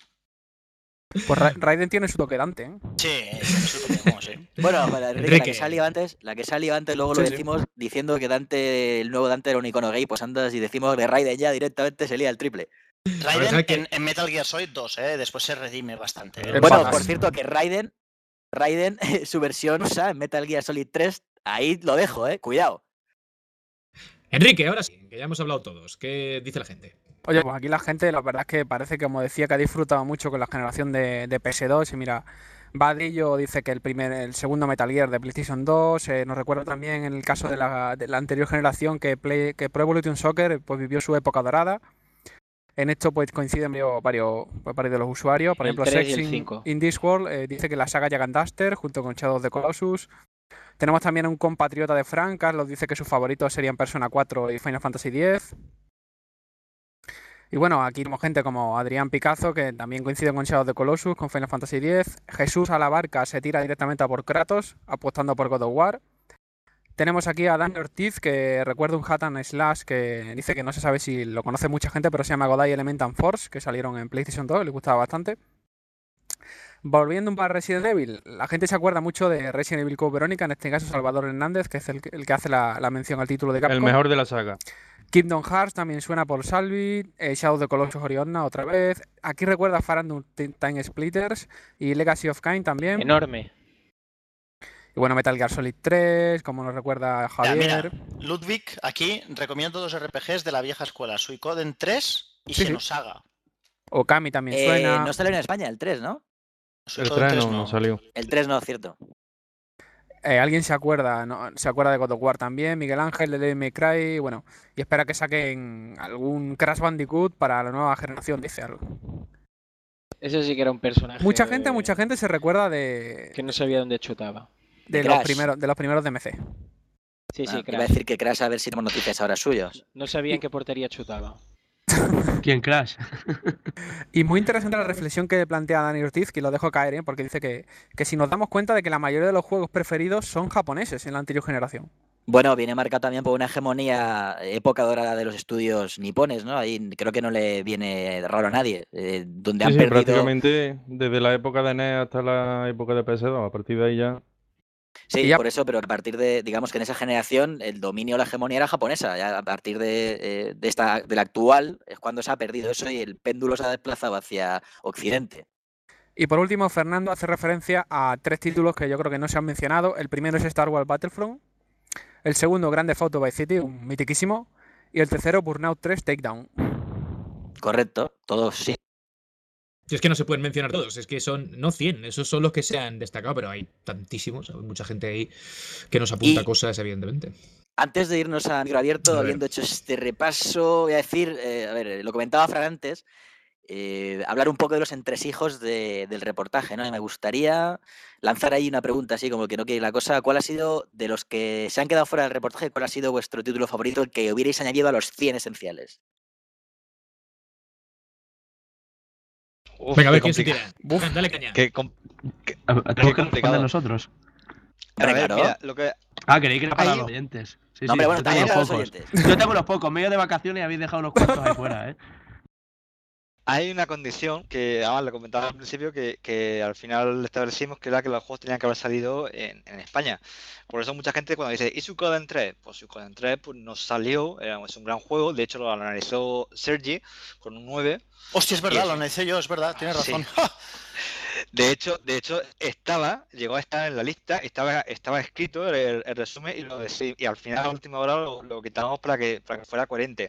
Pues Ra- Raiden tiene su toque Dante, ¿eh? Sí, eso lo tenemos, sí. Bueno, la, Enrique, la Enrique. que salió antes, la que salió antes, luego Sí, lo sí. decimos diciendo que Dante, el nuevo Dante era un icono gay, pues andas y decimos de Raiden ya directamente se lía el triple. Raiden ¿sabes qué? en, en Metal Gear Solid dos, ¿eh? Después se redime bastante. ¿eh? El Bueno, patas. por cierto, que Raiden, Raiden, su versión usa en Metal Gear Solid tres, ahí lo dejo, eh, cuidado. Enrique, ahora sí, que ya hemos hablado todos. ¿Qué dice la gente? Oye, pues aquí la gente, la verdad es que parece que, como decía, que ha disfrutado mucho con la generación de, de P S dos. Y mira, Vadillo dice que el primer, el segundo Metal Gear de PlayStation dos. Eh, nos recuerda también en el caso de la, de la anterior generación que, Play, que Pro Evolution Soccer pues, vivió su época dorada. En esto pues coinciden varios, varios, varios de los usuarios. Por El ejemplo, tres y el Sex in, cinco. in Discworld eh, dice que la saga Jack and Daxter junto con Shadow of the Colossus. Tenemos también a un compatriota de Frank, Carlos dice que sus favoritos serían Persona cuatro y Final Fantasy diez. Y bueno, aquí tenemos gente como Adrián Picazo, que también coincide con Shadow of the Colossus, con Final Fantasy diez. Jesús Alabarca se tira directamente a por Kratos, apostando por God of War. Tenemos aquí a Dani Ortiz, que recuerda un Hack and Slash que dice que no se sabe si lo conoce mucha gente, pero se llama Godai Element and Force, que salieron en PlayStation dos, le gustaba bastante. Volviendo un poco a Resident Evil, la gente se acuerda mucho de Resident Evil Code Verónica, en este caso Salvador Hernández, que es el, que- el que hace la, la mención al título de Capcom. El mejor de la saga. Kingdom Hearts también suena por Salvi, eh, Shadow of the Colossus Orionna otra vez. Aquí recuerda Farandom Time Splitters y Legacy of Kain también. Enorme. Y bueno, Metal Gear Solid tres, como nos recuerda Ya, Javier. mira, Ludwig, aquí recomiendo dos R P Gs de la vieja escuela, Suicoden tres y Sí, sí. Xenosaga. Okami también Eh, suena. no salió en España, el tres, ¿no? El tres no, no salió. El tres no, cierto. Eh, ¿Alguien se acuerda? ¿no? ¿Se acuerda de God of War también? Miguel Ángel, de Devil May Cry, bueno. Y espera que saquen algún Crash Bandicoot para la nueva generación, dice algo. Ese sí que era un personaje. Mucha gente, mucha gente se recuerda de. Que no sabía dónde chutaba. De, De los Crash. primeros, de los primeros de M C. Sí, sí, Ah, Crash. iba a decir que Crash, a ver si tenemos noticias ahora suyos. No sabía en qué portería chutaba. ¿Quién Crash? Y muy interesante la reflexión que plantea Dani Ortiz, que lo dejo caer, ¿eh? Porque dice que, que si nos damos cuenta de que la mayoría de los juegos preferidos son japoneses en la anterior generación. Bueno, viene marcado también por una hegemonía, época dorada de los estudios nipones, ¿no? Ahí creo que no le viene raro a nadie. Eh, donde Sí, han sí, perdido... prácticamente desde la época de N E S hasta la época de P S dos, a partir de ahí ya... Sí, ya... por eso, pero a partir de, digamos que en esa generación el dominio, la hegemonía era japonesa. Ya a partir de, eh, de esta, de la actual es cuando se ha perdido eso y el péndulo se ha desplazado hacia Occidente. Y por último, Fernando hace referencia a tres títulos que yo creo que no se han mencionado. El primero es Star Wars Battlefront. El segundo, Grand Theft Auto Vice City, un mitiquísimo. Y el tercero, Burnout tres Takedown. Correcto, todos sí. Si es que no se pueden mencionar todos, es que son, no cien, esos son los que se han destacado, pero hay tantísimos, hay mucha gente ahí que nos apunta Y- cosas, evidentemente. Antes de irnos a micro abierto, A ver. habiendo hecho este repaso, voy a decir, eh, a ver, lo comentaba Fran antes, eh, hablar un poco de los entresijos de- del reportaje, ¿no? Y me gustaría lanzar ahí una pregunta así como que no quiere la cosa. ¿Cuál ha sido, de los que se han quedado fuera del reportaje, cuál ha sido vuestro título favorito, el que hubierais añadido a los cien esenciales? Uf, Venga, a ver qué quién se complica- tira. Fran, dale caña. Qué, com- A- a- Tenemos que complicado. responder nosotros. A ver, Claro. mira, lo que... Ah, queréis que era para Ahí- los oyentes. Sí, No, sí, hombre, bueno, yo tengo también unos para los pocos. oyentes. Yo tengo unos pocos. Medio de vacaciones y habéis dejado unos cuantos ahí fuera, ¿eh? Hay una condición que, además, lo comentaba al principio, que, que al final establecimos que era que los juegos tenían que haber salido en, en España. Por eso mucha gente cuando dice, ¿y Suikoden tres? Pues Suikoden tres pues, no salió, era, es un gran juego, de hecho lo analizó Sergi con un nueve. Hostia, es Y verdad, es- lo analicé yo, es verdad, tienes Sí. razón. De hecho, de hecho estaba, llegó a estar en la lista, estaba, estaba escrito el, el resumen y, lo de- y al final a última hora lo, lo quitamos para que, para que fuera coherente.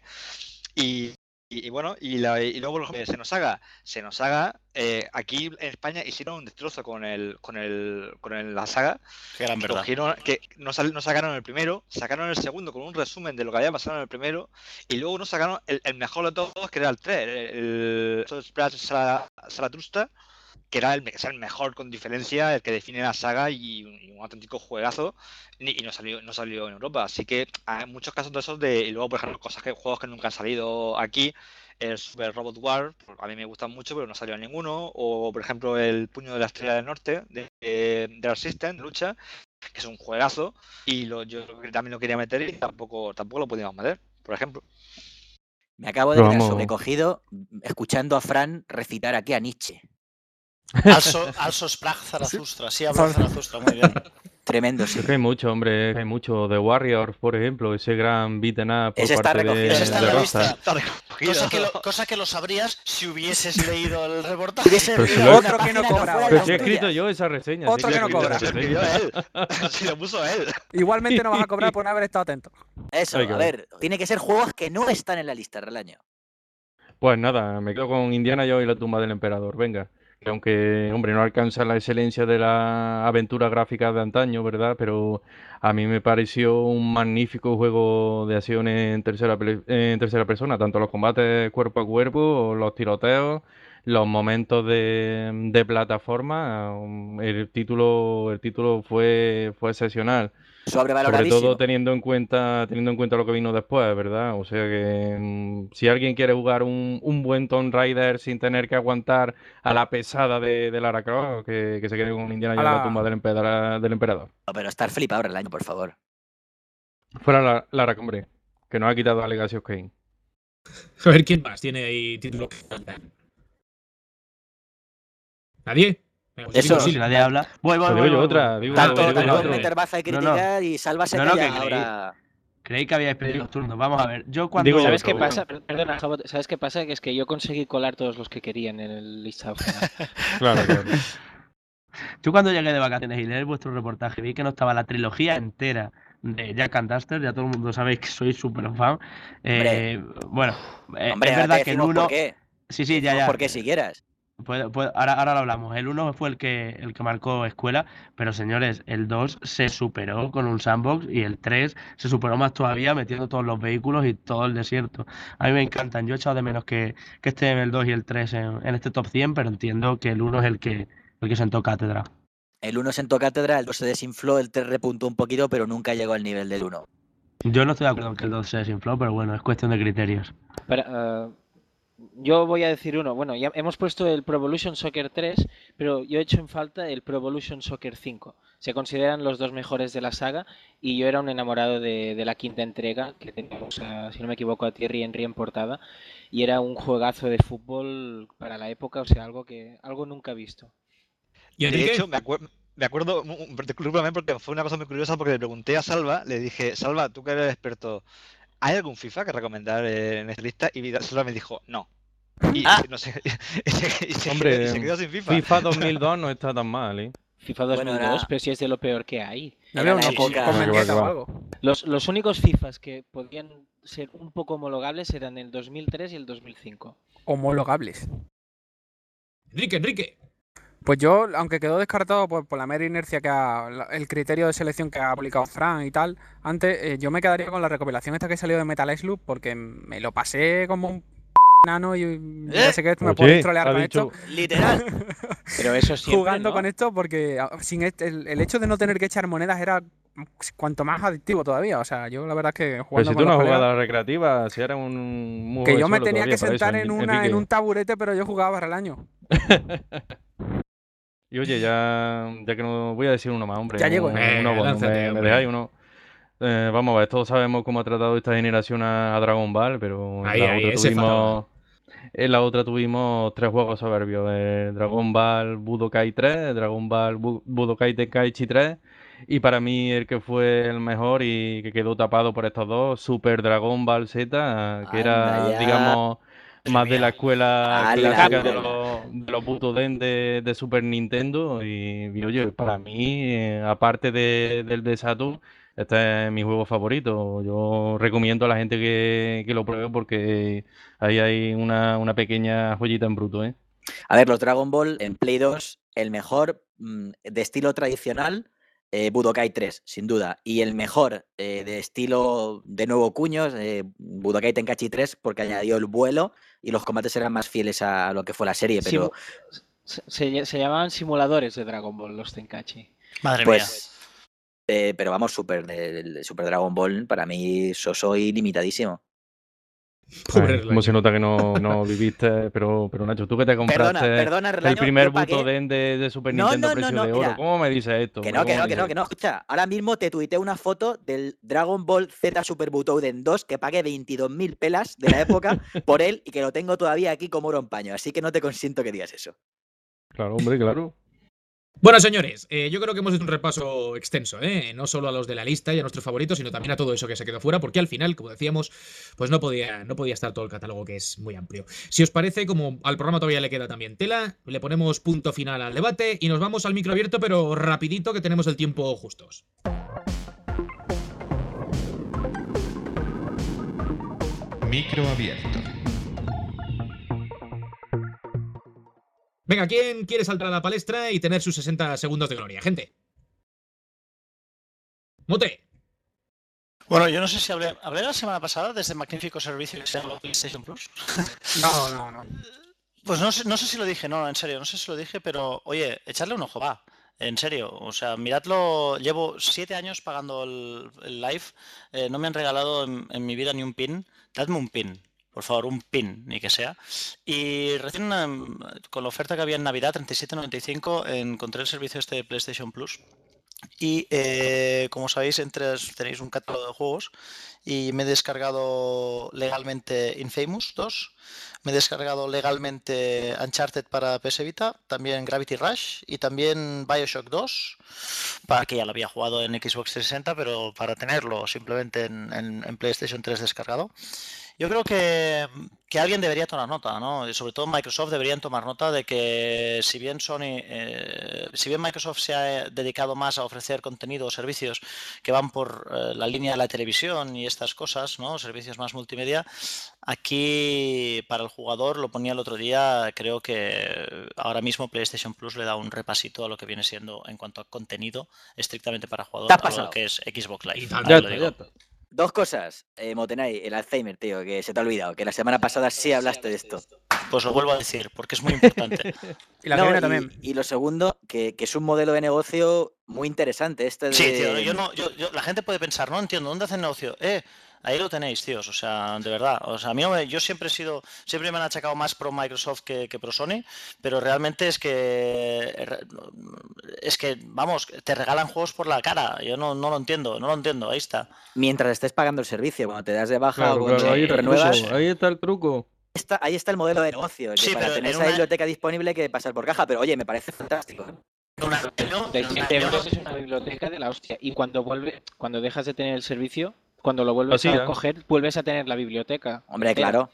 Y, y, y bueno, y, la, y luego por ejemplo, Xenosaga, Xenosaga, eh, aquí en España hicieron un destrozo con el, con el, con el- la saga. Que era en verdad. Cogieron, que no, sal- no sacaron el primero, sacaron el segundo con un resumen de lo que había pasado en el primero, y luego no sacaron el, el mejor de todos, que era el tres, el, el Splash Sala- Zarathustra, que era el, me- es el mejor con diferencia, el que define la saga y un, y un auténtico juegazo, y, y no salió no salió en Europa. Así que hay muchos casos de esos de, y luego por ejemplo cosas que juegos que nunca han salido aquí, el Super Robot War, a mí me gustan mucho, pero no salió ninguno, o por ejemplo el Puño de la Estrella del Norte de, de, de Arc System, de lucha, que es un juegazo, y lo, yo también lo quería meter y tampoco, tampoco lo podíamos meter, por ejemplo. Me acabo de Pero quedar vamos. sobrecogido escuchando a Fran recitar aquí a Nietzsche. Also, also sprach Zarathustra, sí, habla Zarathustra, muy bien. Tremendo, sí. Es que hay mucho, hombre, es que hay mucho. The Warriors, por ejemplo, ese gran beaten up por Ese está parte de, recogido, Ese está en de la Rockstar. lista. Está recogido. Cosa que, lo, cosa que lo sabrías si hubieses leído el reportaje. Hubiese Pero si leído lo- una Otro que no página cobra fuera ahora. de Pero las si he escrito tuyas. yo esa reseña. Otro sí que no he escrito cobra. esa Se lo escribió reseña. él. Si lo puso él. Igualmente no vas a cobrar por no haber estado atento. Eso, Ay, qué a ver, tiene que ser juegos que no están en la lista, Relaño. Pues nada, me quedo con Indiana Jones y la tumba del emperador. Venga, que aunque, hombre, no alcanza la excelencia de la aventura gráfica de antaño, ¿verdad? Pero a mí me pareció un magnífico juego de acción en tercera, pe- en tercera persona, tanto los combates cuerpo a cuerpo, los tiroteos, los momentos de, de plataforma. um, El título, el título fue, fue excepcional. Sobre Sobrevaloradísimo. todo teniendo en cuenta, teniendo en cuenta lo que vino después, ¿verdad? O sea que mm, si alguien quiere jugar un, un buen Tomb Raider sin tener que aguantar a la pesada de, de Lara Croft, que, que se quede con Indiana A Jones en la- la tumba del emperador. Del emperador. No, pero estar flipado, Relaño, por favor. Fuera la, Lara, hombre, que nos ha quitado a Legacy of Kain. A ver quién más tiene ahí título. ¿Nadie? Venga, pues Eso. digo, Si sí. nadie habla. Voy, voy, Pues voy, digo yo voy, otra, voy. digo, Tanto, digo yo tanto otra. meter baza y No, criticar y sálvase No, no, calla que creí- ahora. Creí que habíais pedido los turnos. Vamos a ver. Yo cuando. Digo yo ¿Sabes otro, qué bueno. pasa? Per- Perdona, Jabot, ¿sabes qué pasa? Que es que yo conseguí colar todos los que querían en el listado final. Claro, claro. Yo cuando llegué de vacaciones y leí vuestro reportaje vi que no estaba la trilogía entera de Jack and Daxter, ya todo el mundo sabéis que soy súper fan. Eh, bueno, eh, Hombre, es ahora verdad te que el decimos uno... por qué. Sí, sí, ya, ya. Porque si quieras. Pues, pues, ahora, ahora lo hablamos. El uno fue el que, el que marcó escuela, pero señores, el dos se superó con un sandbox y el tres se superó más todavía metiendo todos los vehículos y todo el desierto. A mí me encantan. Yo he echado de menos que, que estén el dos y el tres en, en este top cien, pero entiendo que el uno es el que, el que sentó cátedra. El uno sentó cátedra, el dos se desinfló, el tres repuntó un poquito, pero nunca llegó al nivel del uno. Yo no estoy de acuerdo en que el dos se desinfló, pero bueno, es cuestión de criterios. Pero, uh, yo voy a decir uno. Bueno, ya hemos puesto el Pro Evolution Soccer tres, pero yo he hecho en falta el Pro Evolution Soccer cinco. Se consideran los dos mejores de la saga y yo era un enamorado de, de la quinta entrega, que teníamos, a, si no me equivoco, a Thierry Henry en portada, y era un juegazo de fútbol para la época, o sea, algo que algo nunca visto. ¿Y de hecho, me, acuer me acuerdo, discúlpame, porque fue una cosa muy curiosa, porque le pregunté a Salva, le dije, Salva, tú que eres experto, ¿hay algún FIFA que recomendar en esta lista? Y Salva me dijo, no. Y, ah. no sé, y, se, y, se, Hombre, quedó, y se quedó sin FIFA. FIFA dos mil dos no está tan mal, ¿eh? FIFA dos mil dos, bueno, pero si es de lo peor que hay. Era una época... o algo. Los, los únicos FIFAs que podían ser un poco homologables eran el dos mil tres y el dos mil cinco. Homologables. Enrique, Enrique. Pues yo, aunque quedó descartado por, por la mera inercia que ha, el criterio de selección que ha aplicado Fran y tal, antes eh, yo me quedaría con la recopilación esta que salió de Metal Slug porque me lo pasé como un nano y no sé qué, me puedo trolear con dicho... esto. Literal. Pero eso siempre, jugando ¿no? con esto porque sin este, el, el hecho de no tener que echar monedas era cuanto más adictivo todavía. O sea, yo la verdad es que jugando pero si con tú no colegas, jugada recreativa, si eres un muy que yo me tenía que sentar eso, en, una, Enrique. en un taburete, pero yo jugaba para el año. Y oye, ya, ya que no voy a decir uno más, hombre. Ya llego, uno, eh, uno bueno, lánzate, me, me hombre. dejáis uno. Eh, vamos a ver, todos sabemos cómo ha tratado esta generación a, a Dragon Ball, pero Ahí, en la ahí, otra ese tuvimos. En la otra tuvimos tres juegos soberbios: eh, Dragon Ball Budokai tres, Dragon Ball Bu Budokai Tenkaichi tres, y para mí el que fue el mejor y que quedó tapado por estos dos, Super Dragon Ball Z, que Anda era, ya. digamos, más de la escuela Ala, clásica ala. de los, de los Butoden de, de Super Nintendo. Y, y, oye, para mí, eh, aparte de, del de Saturn, este es mi juego favorito. Yo recomiendo a la gente que, que lo pruebe porque ahí hay una, una pequeña joyita en bruto, ¿eh? A ver, los Dragon Ball en Play dos, el mejor mmm, de estilo tradicional, eh, Budokai tres, sin duda. Y el mejor eh, de estilo de nuevo cuño, eh, Budokai Tenkaichi tres, porque añadió el vuelo y los combates eran más fieles a lo que fue la serie. Pero se, se, se llamaban simuladores de Dragon Ball los Tenkaichi. Madre pues, mía. Eh, pero vamos, Super, de, de Super Dragon Ball, para mí eso soy limitadísimo. Ay, ¿cómo se nota que no, no viviste? Pero, pero Nacho, tú que te compraste perdona, perdona, Relaño, el primer pagué... Butoden de, de Super no, Nintendo no, precio no, no, de oro, mira, ¿cómo me dices esto? Que no, que no, que no, que no, escucha, ahora mismo te tuiteé una foto del Dragon Ball Z Super Butoden dos que pagué veintidós mil pelas de la época por él y que lo tengo todavía aquí como oro en paño, así que no te consiento que digas eso. Claro, hombre, claro. Bueno, señores, eh, yo creo que hemos hecho un repaso extenso, ¿eh? No solo a los de la lista y a nuestros favoritos, sino también a todo eso que se quedó fuera, porque al final, como decíamos, pues no podía, no podía estar todo el catálogo, que es muy amplio. Si os parece, como al programa todavía le queda también tela, le ponemos punto final al debate y nos vamos al micro abierto, pero rapidito, que tenemos el tiempo justos. Micro abierto. Venga, ¿quién quiere saltar a la palestra y tener sus sesenta segundos de gloria? Gente. Mote. Bueno, yo no sé si hablé, hablé la semana pasada de este magnífico servicio que se llama PlayStation Plus. No, no, no. Pues no sé, no sé si lo dije, no, en serio, no sé si lo dije, pero oye, echarle un ojo, va. En serio, o sea, miradlo, llevo siete años pagando el, el live, eh, no me han regalado en, en mi vida ni un pin, dadme un pin. Por favor, un pin, ni que sea. Y recién, con la oferta que había en Navidad, treinta y siete noventa y cinco, encontré el servicio este de PlayStation Plus. Y eh, como sabéis, entre, tenéis un catálogo de juegos. Y me he descargado legalmente Infamous dos. Me he descargado legalmente Uncharted para P S Vita. También Gravity Rush. Y también Bioshock dos. Para que ya lo había jugado en Xbox trescientos sesenta, pero para tenerlo simplemente en, en, en PlayStation tres descargado. Yo creo que, que alguien debería tomar nota, ¿no? Y sobre todo Microsoft deberían tomar nota de que si bien Sony, eh, si bien Microsoft se ha dedicado más a ofrecer contenido o servicios que van por eh, la línea de la televisión y estas cosas, ¿no? Servicios más multimedia, aquí para el jugador, lo ponía el otro día, creo que ahora mismo PlayStation Plus le da un repasito a lo que viene siendo en cuanto a contenido estrictamente para jugador, Te has a lo pasado. que es Xbox Live. Ya Ahí está, lo ya digo. está. Dos cosas, eh, Motenay, el Alzheimer, tío, que se te ha olvidado, que la semana pasada sí hablaste de esto. Pues lo vuelvo a decir, porque es muy importante. Y la No, que viene y, también. y lo segundo, que, que es un modelo de negocio muy interesante. Este de... Sí, tío, yo no, yo, yo- la gente puede pensar, no entiendo, ¿dónde hacen negocio? Eh, ahí lo tenéis, tíos, o sea, de verdad. O sea, a mí no me- yo siempre he sido, siempre me han achacado más pro Microsoft que, que pro Sony, pero realmente es que, es que, vamos, te regalan juegos por la cara. Yo no, no lo entiendo, no lo entiendo, ahí está. Mientras estés pagando el servicio, cuando te das de baja Claro, o cuando claro, ahí está el renuevas, truco, ahí está el truco. está- ahí está el modelo de negocio, que Sí, para pero tener en esa una- biblioteca disponible hay que pasar por caja. Pero oye, me parece fantástico, ¿eh? Una- yo- De yo- siete yo- euros es una biblioteca de la hostia. Y cuando vuelve, cuando dejas de tener el servicio, cuando lo vuelves Así, a ¿eh? coger, vuelves a tener la biblioteca. Hombre, entera. claro.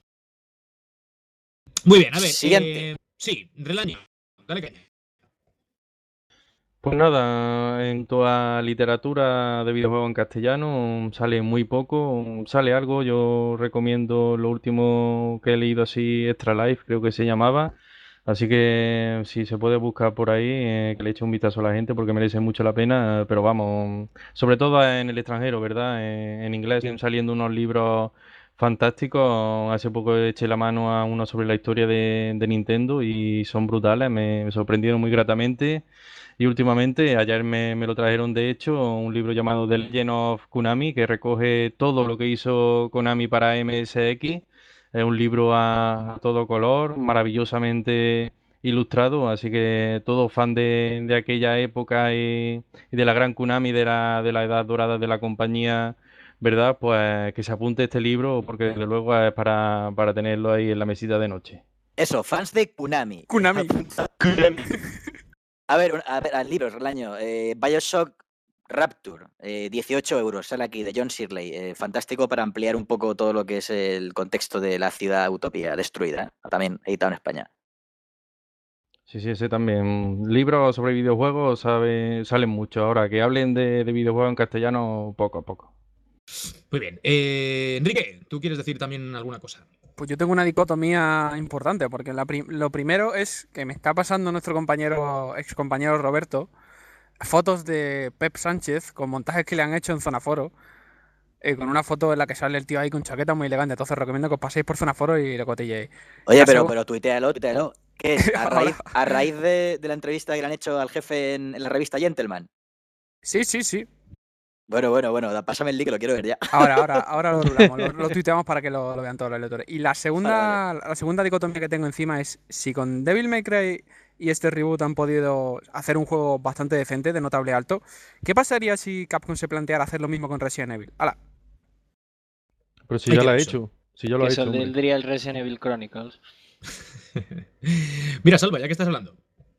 Muy bien, a ver. Siguiente. eh, sí, Relaño. Dale caña. Pues nada, en toda literatura de videojuegos en castellano sale muy poco, sale algo. Yo recomiendo lo último que he leído así, Extra Life, creo que se llamaba. Así que si se puede buscar por ahí, eh, que le eche un vistazo a la gente porque merece mucho la pena. Pero vamos, sobre todo en el extranjero, ¿verdad? Eh, en inglés siguen saliendo unos libros fantásticos. Hace poco eché la mano a uno sobre la historia de, de Nintendo y son brutales, me, me sorprendieron muy gratamente. Y últimamente, ayer me, me lo trajeron de hecho, un libro llamado The Legend of Konami, que recoge todo lo que hizo Konami para M S X. Es un libro a, a todo color, maravillosamente ilustrado, así que todo fan de, de aquella época y, y de la gran Konami, de la, de la edad dorada de la compañía, ¿verdad? Pues que se apunte este libro, porque desde luego es para, para tenerlo ahí en la mesita de noche. Eso, fans de Konami. Konami. A ver, un- a ver, al libro, Relaño. Eh, Bioshock Rapture, eh, dieciocho euros, sale aquí, de John Shirley. Eh, fantástico para ampliar un poco todo lo que es el contexto de la ciudad utopía destruida, ¿eh? También editado en España. Sí, sí, ese también. Libros sobre videojuegos sabe, salen mucho. Ahora, que hablen de, de videojuegos en castellano, poco a poco. Muy bien. Eh, Enrique, ¿tú quieres decir también alguna cosa? Pues yo tengo una dicotomía importante, porque la prim- lo primero es que me está pasando nuestro compañero, ex compañero Roberto, fotos de Pep Sánchez con montajes que le han hecho en Zona Foro, eh, con una foto en la que sale el tío ahí con chaqueta muy elegante. Entonces recomiendo que os paséis por Zona Foro y lo cotilléis. Oye, La pero, segu- pero tuitealo, tuitealo. ¿Qué es? ¿A raíz, a raíz de, de la entrevista que le han hecho al jefe en, en la revista Gentleman? Sí, sí, sí. Bueno, bueno, bueno, da- pásame el link que lo quiero ver ya. Ahora, ahora, ahora lo rulamos, lo, lo tuiteamos para que lo, lo vean todos los lectores. Y la segunda, Vale, la segunda dicotomía que tengo encima es si con Devil May Cry y este reboot han podido hacer un juego bastante decente, de notable alto, ¿qué pasaría si Capcom se planteara hacer lo mismo con Resident Evil? ¡Hala! Pero si Hay ya que lo ha ver hecho. Si ya lo Que ha hecho, hombre. saldría el Resident Evil Chronicles. Mira, Salva, ya que estás hablando.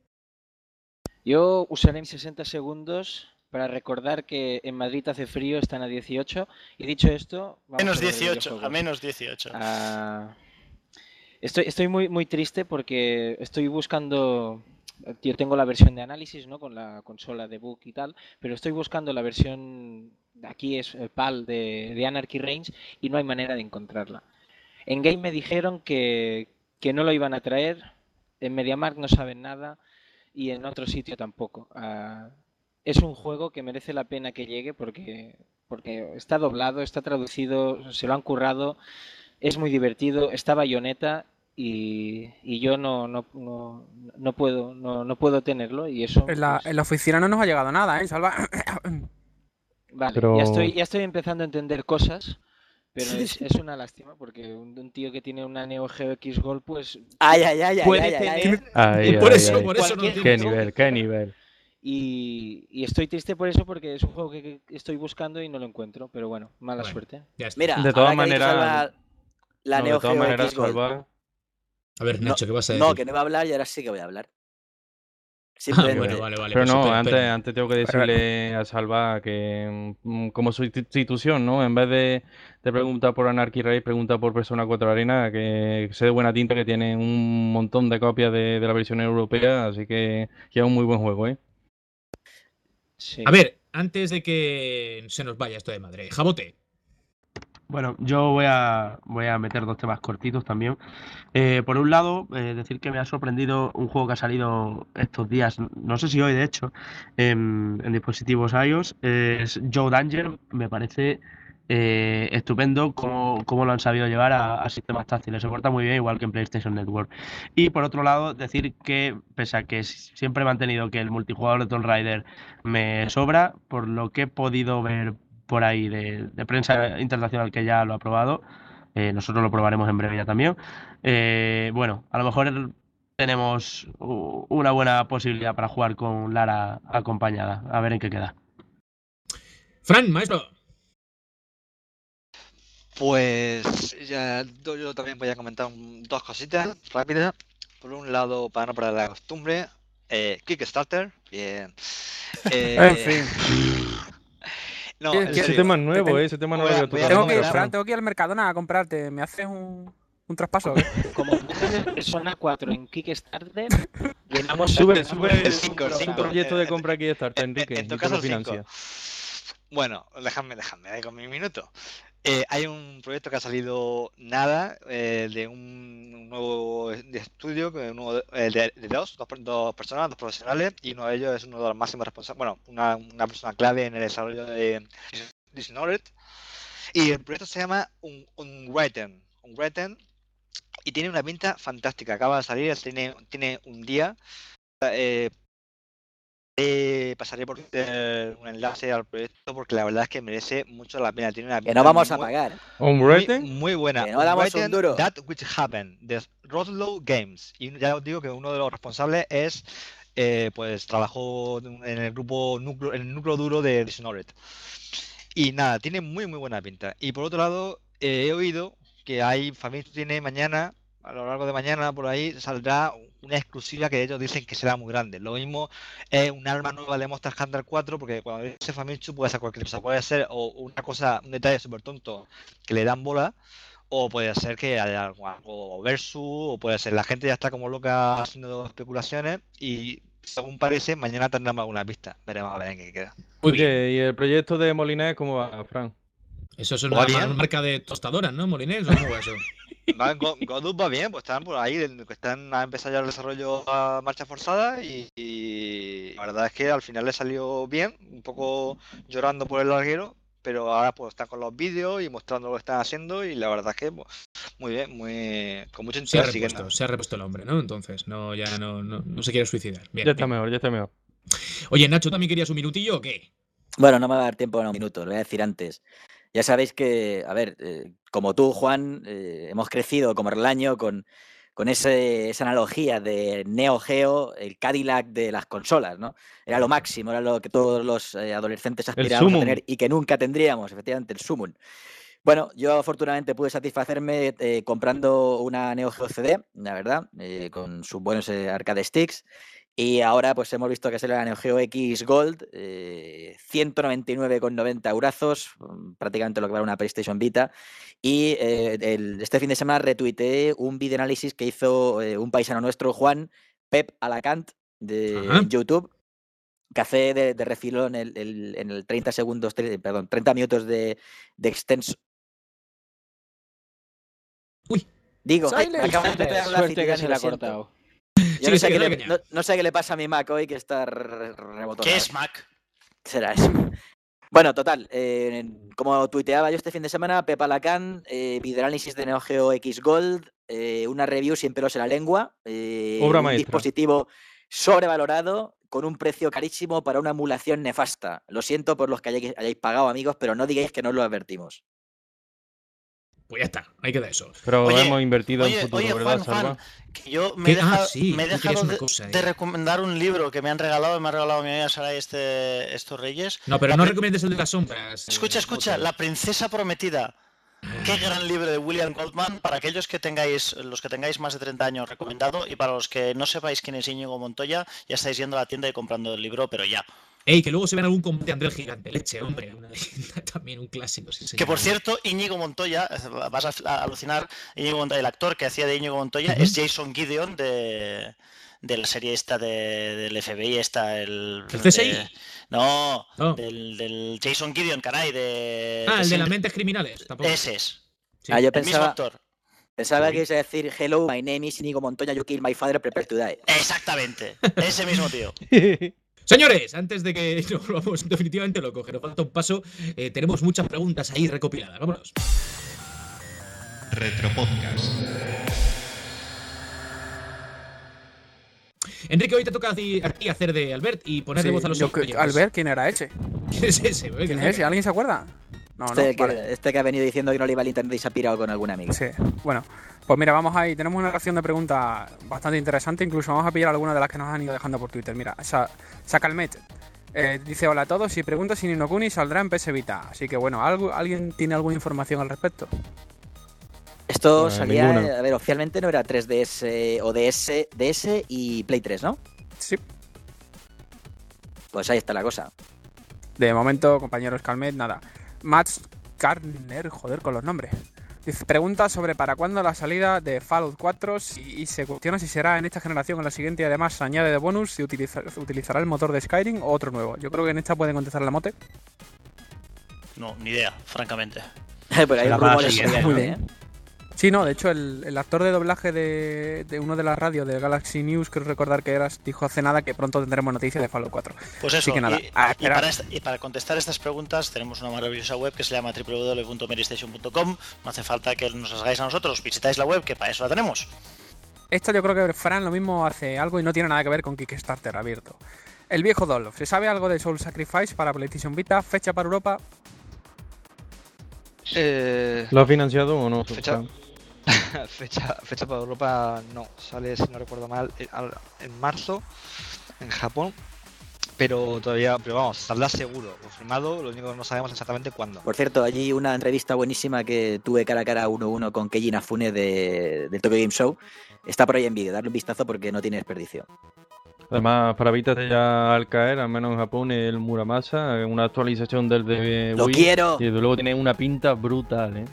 Yo usaré mis sesenta segundos para recordar que en Madrid hace frío, están a dieciocho. Y dicho esto, vamos Menos a hablar de dieciocho, a videojuegos. menos dieciocho. Ah, estoy, estoy muy, muy triste porque estoy buscando. Yo tengo la versión de análisis, ¿no? Con la consola de book y tal, pero estoy buscando la versión. Aquí es el PAL de, de Anarchy Reigns y no hay manera de encontrarla. En Game me dijeron que, que no lo iban a traer, en MediaMarkt no saben nada y en otro sitio tampoco. Ah, es un juego que merece la pena que llegue porque, porque está doblado, está traducido, se lo han currado, es muy divertido, está Bayonetta y, y yo no, no, no, no puedo no, no puedo tenerlo y eso En la, pues, en la oficina no nos ha llegado nada, ¿eh? Salva. vale, Pero- ya estoy ya estoy empezando a entender cosas, pero es, es una lástima porque un, un tío que tiene una Neo Geo X Gold pues Ay, ay, ay, ay, puede ay, ay, ay. tener Ay, Y por ay, eso, ay. por eso no Cualquier lo Qué tienes. nivel, qué nivel. y, y estoy triste por eso porque es un juego que, que estoy buscando y no lo encuentro, pero bueno, mala Bueno. suerte. Ya está. Mira, De todas ahora que ha dicho maneras- Salva la No, Neo de todas Geo maneras, X Gold. Salva, A ver, No, Nacho, ¿qué vas a decir? no, que no iba a hablar y ahora sí que voy a hablar. Simplemente. Ah, bueno, vale, vale. Pero pues no, super- antes, pero- antes tengo que decirle a Salva que mm, como sustitución, ¿no? En vez de, de preguntar por Anarchy Reigns, pregunta por Persona cuatro Arena, que, que sé de buena tinta que tiene un montón de copias de, de la versión europea, así que, que es un muy buen juego, ¿eh? Sí. A ver, antes de que se nos vaya esto de madre, Jabote. Bueno, yo voy a, voy a meter dos temas cortitos también. Eh, por un lado, eh, decir que me ha sorprendido un juego que ha salido estos días, no sé si hoy de hecho, en, en dispositivos iOS, eh, es Joe Danger. Me parece eh, estupendo cómo, cómo lo han sabido llevar a, a sistemas táctiles. Se porta muy bien, igual que en PlayStation Network. Y por otro lado, decir que, pese a que siempre he mantenido que el multijugador de Tomb Raider me sobra, por lo que he podido ver por ahí de, de prensa internacional que ya lo ha probado. Eh, nosotros lo probaremos en breve ya también. Eh, bueno, a lo mejor tenemos u- una buena posibilidad para jugar con Lara acompañada. A ver en qué queda. Fran, maestro. Pues ya, yo yo también voy a comentar un- dos cositas rápidas. Por un lado, para no perder la costumbre, eh, Kickstarter, bien. Eh, En fin. no, ¿Qué- en qué- Ese serio, tema es nuevo, te- ¿eh? Ese tema no voy lo a- había voy a tocado Tengo que ir, nunca, comentar- Fran, tengo que ir al Mercadona a comprarte. ¿Me haces un, un traspaso o qué? Como pongas Persona cuatro en Kickstarter, llenamos Sube, llenamos sube un el cinco, programa. cinco. proyecto de en- compra Kickstarter, en, Enrique, en tu y te caso lo el cinco. financia. Bueno, déjame, déjame, ahí con mi minuto. Eh, hay un proyecto que ha salido nada eh, de un, un nuevo de estudio, que uno de, eh, de- de dos, dos, per- dos personas, dos profesionales, y uno de ellos es uno de los máximos responsables, bueno, una, una persona clave en el desarrollo de Dishonored. Y el proyecto se llama Un- Unwritten, Unwritten, y tiene una pinta fantástica. Acaba de salir, tiene, tiene un día. Eh, eh, pasaré por eh, un enlace al proyecto porque la verdad es que merece mucho la pena. Tiene una Que pinta no vamos a muy, pagar. muy, ¿Unwritten? muy buena. Que no damos un Unwritten, duro. That Which Happened, de Roslow Games. Y ya os digo que uno de los responsables es, eh, pues, trabajó en el grupo núcleo, en el núcleo duro de Dishonored. Y nada, tiene muy, muy buena pinta. Y por otro lado, eh, he oído que hay, Famitsu tiene mañana, a lo largo de mañana, por ahí, saldrá una exclusiva que ellos dicen que será muy grande. Lo mismo es un arma nueva de Monster Hunter cuatro, porque cuando dice Famitsu puede ser cualquier cosa. Puede ser o una cosa, un detalle súper tonto que le dan bola, o puede ser que haya algo, algo versus, o puede ser, la gente ya está como loca haciendo especulaciones y según parece, mañana tendremos alguna pista. Veremos a ver en qué queda. Muy bien. Oye, ¿y el proyecto de Molinés cómo va, Fran? Eso es Va una, bien. una marca de tostadoras, ¿no, Molinés? ¿O cómo va eso? Va, Go- Godus va bien, pues están por ahí, el- que están a empezar ya el desarrollo a marcha forzada y, y la verdad es que al final le salió bien, un poco llorando por el larguero, pero ahora pues están con los vídeos y mostrando lo que están haciendo y la verdad es que pues, muy bien, muy con mucho Se ha interés. Así que repuesto, nada. se ha repuesto el hombre, ¿no? Entonces, no, ya no, no, no se quiere suicidar. Bien, Ya está bien. mejor, ya está mejor. Oye, Nacho, ¿también querías un minutillo o qué? Bueno, no me va a dar tiempo en un minuto, lo voy a decir antes. Ya sabéis que, a ver, eh, como tú, Juan, eh, hemos crecido como relaño con, con ese, esa analogía de Neo Geo, el Cadillac de las consolas, ¿no? Era lo máximo, era lo que todos los eh, adolescentes aspirábamos a Summon. tener y que nunca tendríamos, efectivamente, el Summon. Bueno, yo afortunadamente pude satisfacerme eh, comprando una Neo Geo C D, la verdad, eh, con sus buenos eh, arcade sticks. Y ahora pues hemos visto que sale la Neo Geo X Gold, eh, ciento noventa y nueve con noventa eurazos, mm, prácticamente lo que vale una PlayStation Vita. Y eh, el- este fin de semana retuiteé un videoanálisis que hizo eh, un paisano nuestro, Juan, Pep Alacant, de Ajá. en YouTube, que hace de, de refilón el, el- en el treinta segundos, tre- perdón, treinta minutos de, de extenso. Uy. Digo, ay, Silence. acabo de tuitear la Suerte que Citigani, se lo le ha siento. cortado. Yo Sigue, no, sé sigue, qué dale le, caña. no, no sé qué le pasa a mi Mac hoy, que está re- rebotonado. ¿Qué es Mac? Será eso. Bueno, total, eh, como tuiteaba yo este fin de semana, Pepa Lacan, eh, videoanálisis de Neo Geo X Gold, eh, una review sin pelos en la lengua, eh, Obra un maestra. dispositivo sobrevalorado con un precio carísimo para una emulación nefasta. Lo siento por los que hayáis, hayáis pagado, amigos, pero no digáis que no os lo advertimos. Pues ya está, ahí queda eso. Pero Oye, hemos invertido oye, en futuro, oye, ¿verdad, Juan, Salva? Juan, que yo me ¿Qué? he dejado, Ah, sí, me he tú querías dejado una de, cosa, de eh. recomendar un libro que me han regalado, me ha regalado mi amiga Saray este, estos Reyes. No, pero La no pri- recomiendes el de las sombras. eh, Escucha, escucha, Bote. La princesa prometida. Qué gran libro de William Goldman. Para aquellos que tengáis, los que tengáis más de treinta años, recomendado. Y para los que no sepáis quién es Íñigo Montoya, ya estáis yendo a la tienda y comprando el libro, pero ya. Ey, que luego se ven algún combate André el Gigante, leche, hombre. Una leyenda, también un clásico. Sí, que por cierto, Íñigo Montoya, vas a alucinar, Íñigo Montoya, el actor que hacía de Íñigo Montoya, uh-huh. es Jason Gideon de, de la serie esta de, del F B I, esta, el... ¿El C S I? De, no, oh. del, del Jason Gideon, caray, de... Ah, de el siempre. de las mentes criminales. Tampoco. Ese es. Sí. Ah, yo el pensaba, mismo actor. Pensaba sí. que ibas a decir, hello, my name is Íñigo Montoya, you kill my father, prepare to die. Exactamente, ese mismo tío. Señores, antes de que nos volvamos definitivamente locos, que nos falta un paso, eh, tenemos muchas preguntas ahí recopiladas. Vámonos. Retropodcast. Enrique, hoy te toca a ti, a ti hacer de Albert y poner sí, de voz a los compañeros. ¿Albert? ¿Quién era ese? ¿Quién es ese? ¿Quién es ese? ¿Alguien se acuerda? No, este, no, que, vale. este que ha venido diciendo que no le iba al internet y se ha pirado con algún amigo. Sí, bueno, pues mira, vamos ahí. Tenemos una ración de preguntas bastante interesante. Incluso vamos a pillar algunas de las que nos han ido dejando por Twitter. Mira, Sa Sacalmet eh, dice: hola a todos. Si preguntas si Ni no Kuni saldrá en P S Vita. Así que bueno, ¿algo, ¿alguien tiene alguna información al respecto? Esto eh, salía, ninguna. a ver, oficialmente no era tres D S o D S, D S y Play tres, ¿no? Sí. Pues ahí está la cosa. De momento, compañero Scalmet, nada. Max Garner, joder con los nombres. Dice, pregunta sobre para cuándo la salida de Fallout cuatro si, y se cuestiona si será en esta generación o en la siguiente y además se añade de bonus si utiliza, utilizará el motor de Skyrim o otro nuevo. Yo creo que en esta pueden contestar la mote. No, ni idea, francamente. Pero hay rumores sí, muy bien, ¿eh? Sí, no, de hecho el, el actor de doblaje de, de uno de las radios de Galaxy News, creo recordar que eras, dijo hace nada que pronto tendremos noticias de Fallout cuatro. Pues eso, Así que nada, y, a y, para esta, y para contestar estas preguntas tenemos una maravillosa web que se llama doble u doble u doble u punto meristation punto com. No hace falta que nos las hagáis a nosotros, visitáis la web, que para eso la tenemos. Esta yo creo que Fran lo mismo hace algo y no tiene nada que ver con Kickstarter abierto. El viejo Dolph, ¿se sabe algo de Soul Sacrifice para PlayStation Vita? ¿Fecha para Europa? Eh, ¿Lo ha financiado o no? Fecha, fecha, fecha para Europa no, sale, si no recuerdo mal, en marzo en Japón, pero todavía, pero vamos, saldrá seguro, confirmado, lo único que no sabemos exactamente cuándo. Por cierto, allí una entrevista buenísima que tuve cara a cara uno a uno con Keiji Inafune de, del Tokyo Game Show, está por ahí en vídeo, darle un vistazo porque no tiene desperdicio. Además, para Vita ya al caer, al menos en Japón, el Muramasa, una actualización del de ¡Lo Wii, quiero! Y desde luego tiene una pinta brutal, ¿eh?